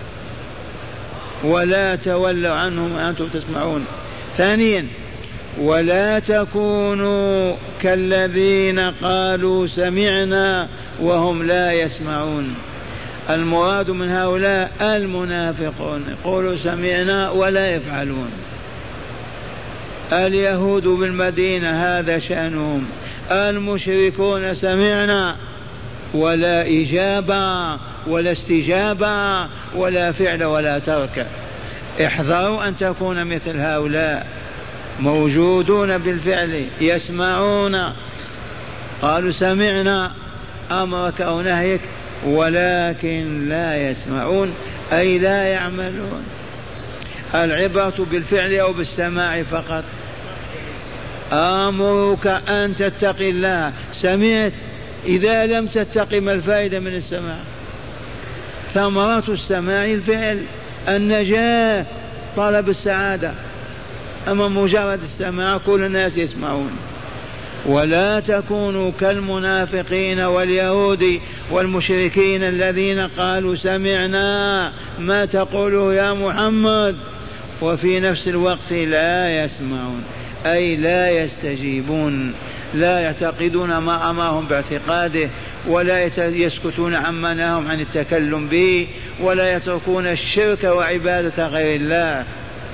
ولا تولوا عنهم وأنتم تسمعون. ثانيا ولا تكونوا كالذين قالوا سمعنا وهم لا يسمعون. المراد من هؤلاء المنافقون، يقولوا سمعنا ولا يفعلون. اليهود بالمدينة هذا شأنهم، المشركون سمعنا ولا إجابة ولا استجابة ولا فعل ولا ترك. احذروا أن تكون مثل هؤلاء، موجودون بالفعل، يسمعون، قالوا سمعنا أمرك أو نهيك، ولكن لا يسمعون، أي لا يعملون. العبرة بالفعل أو بالسماع فقط. آمرك أن تتقي الله، سمعت، إذا لم تتقي ما الفائدة من السماع؟ ثمرة السماع الفعل، النجاة، طلب السعادة. أما مجرد السماع كل الناس يسمعون. ولا تكونوا كالمنافقين واليهود والمشركين الذين قالوا سمعنا، ما تقوله يا محمد، وفي نفس الوقت لا يسمعون، أي لا يستجيبون، لا يعتقدون ما أمرهم باعتقاده، ولا يسكتون عما نهاهم عن التكلم به، ولا يتركون الشرك وعبادة غير الله.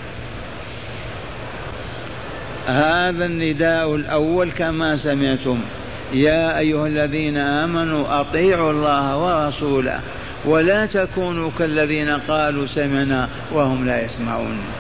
هذا النداء الأول كما سمعتم، يا أيها الذين آمنوا أطيعوا الله ورسوله ولا تكونوا كالذين قالوا سمعنا وهم لا يسمعون.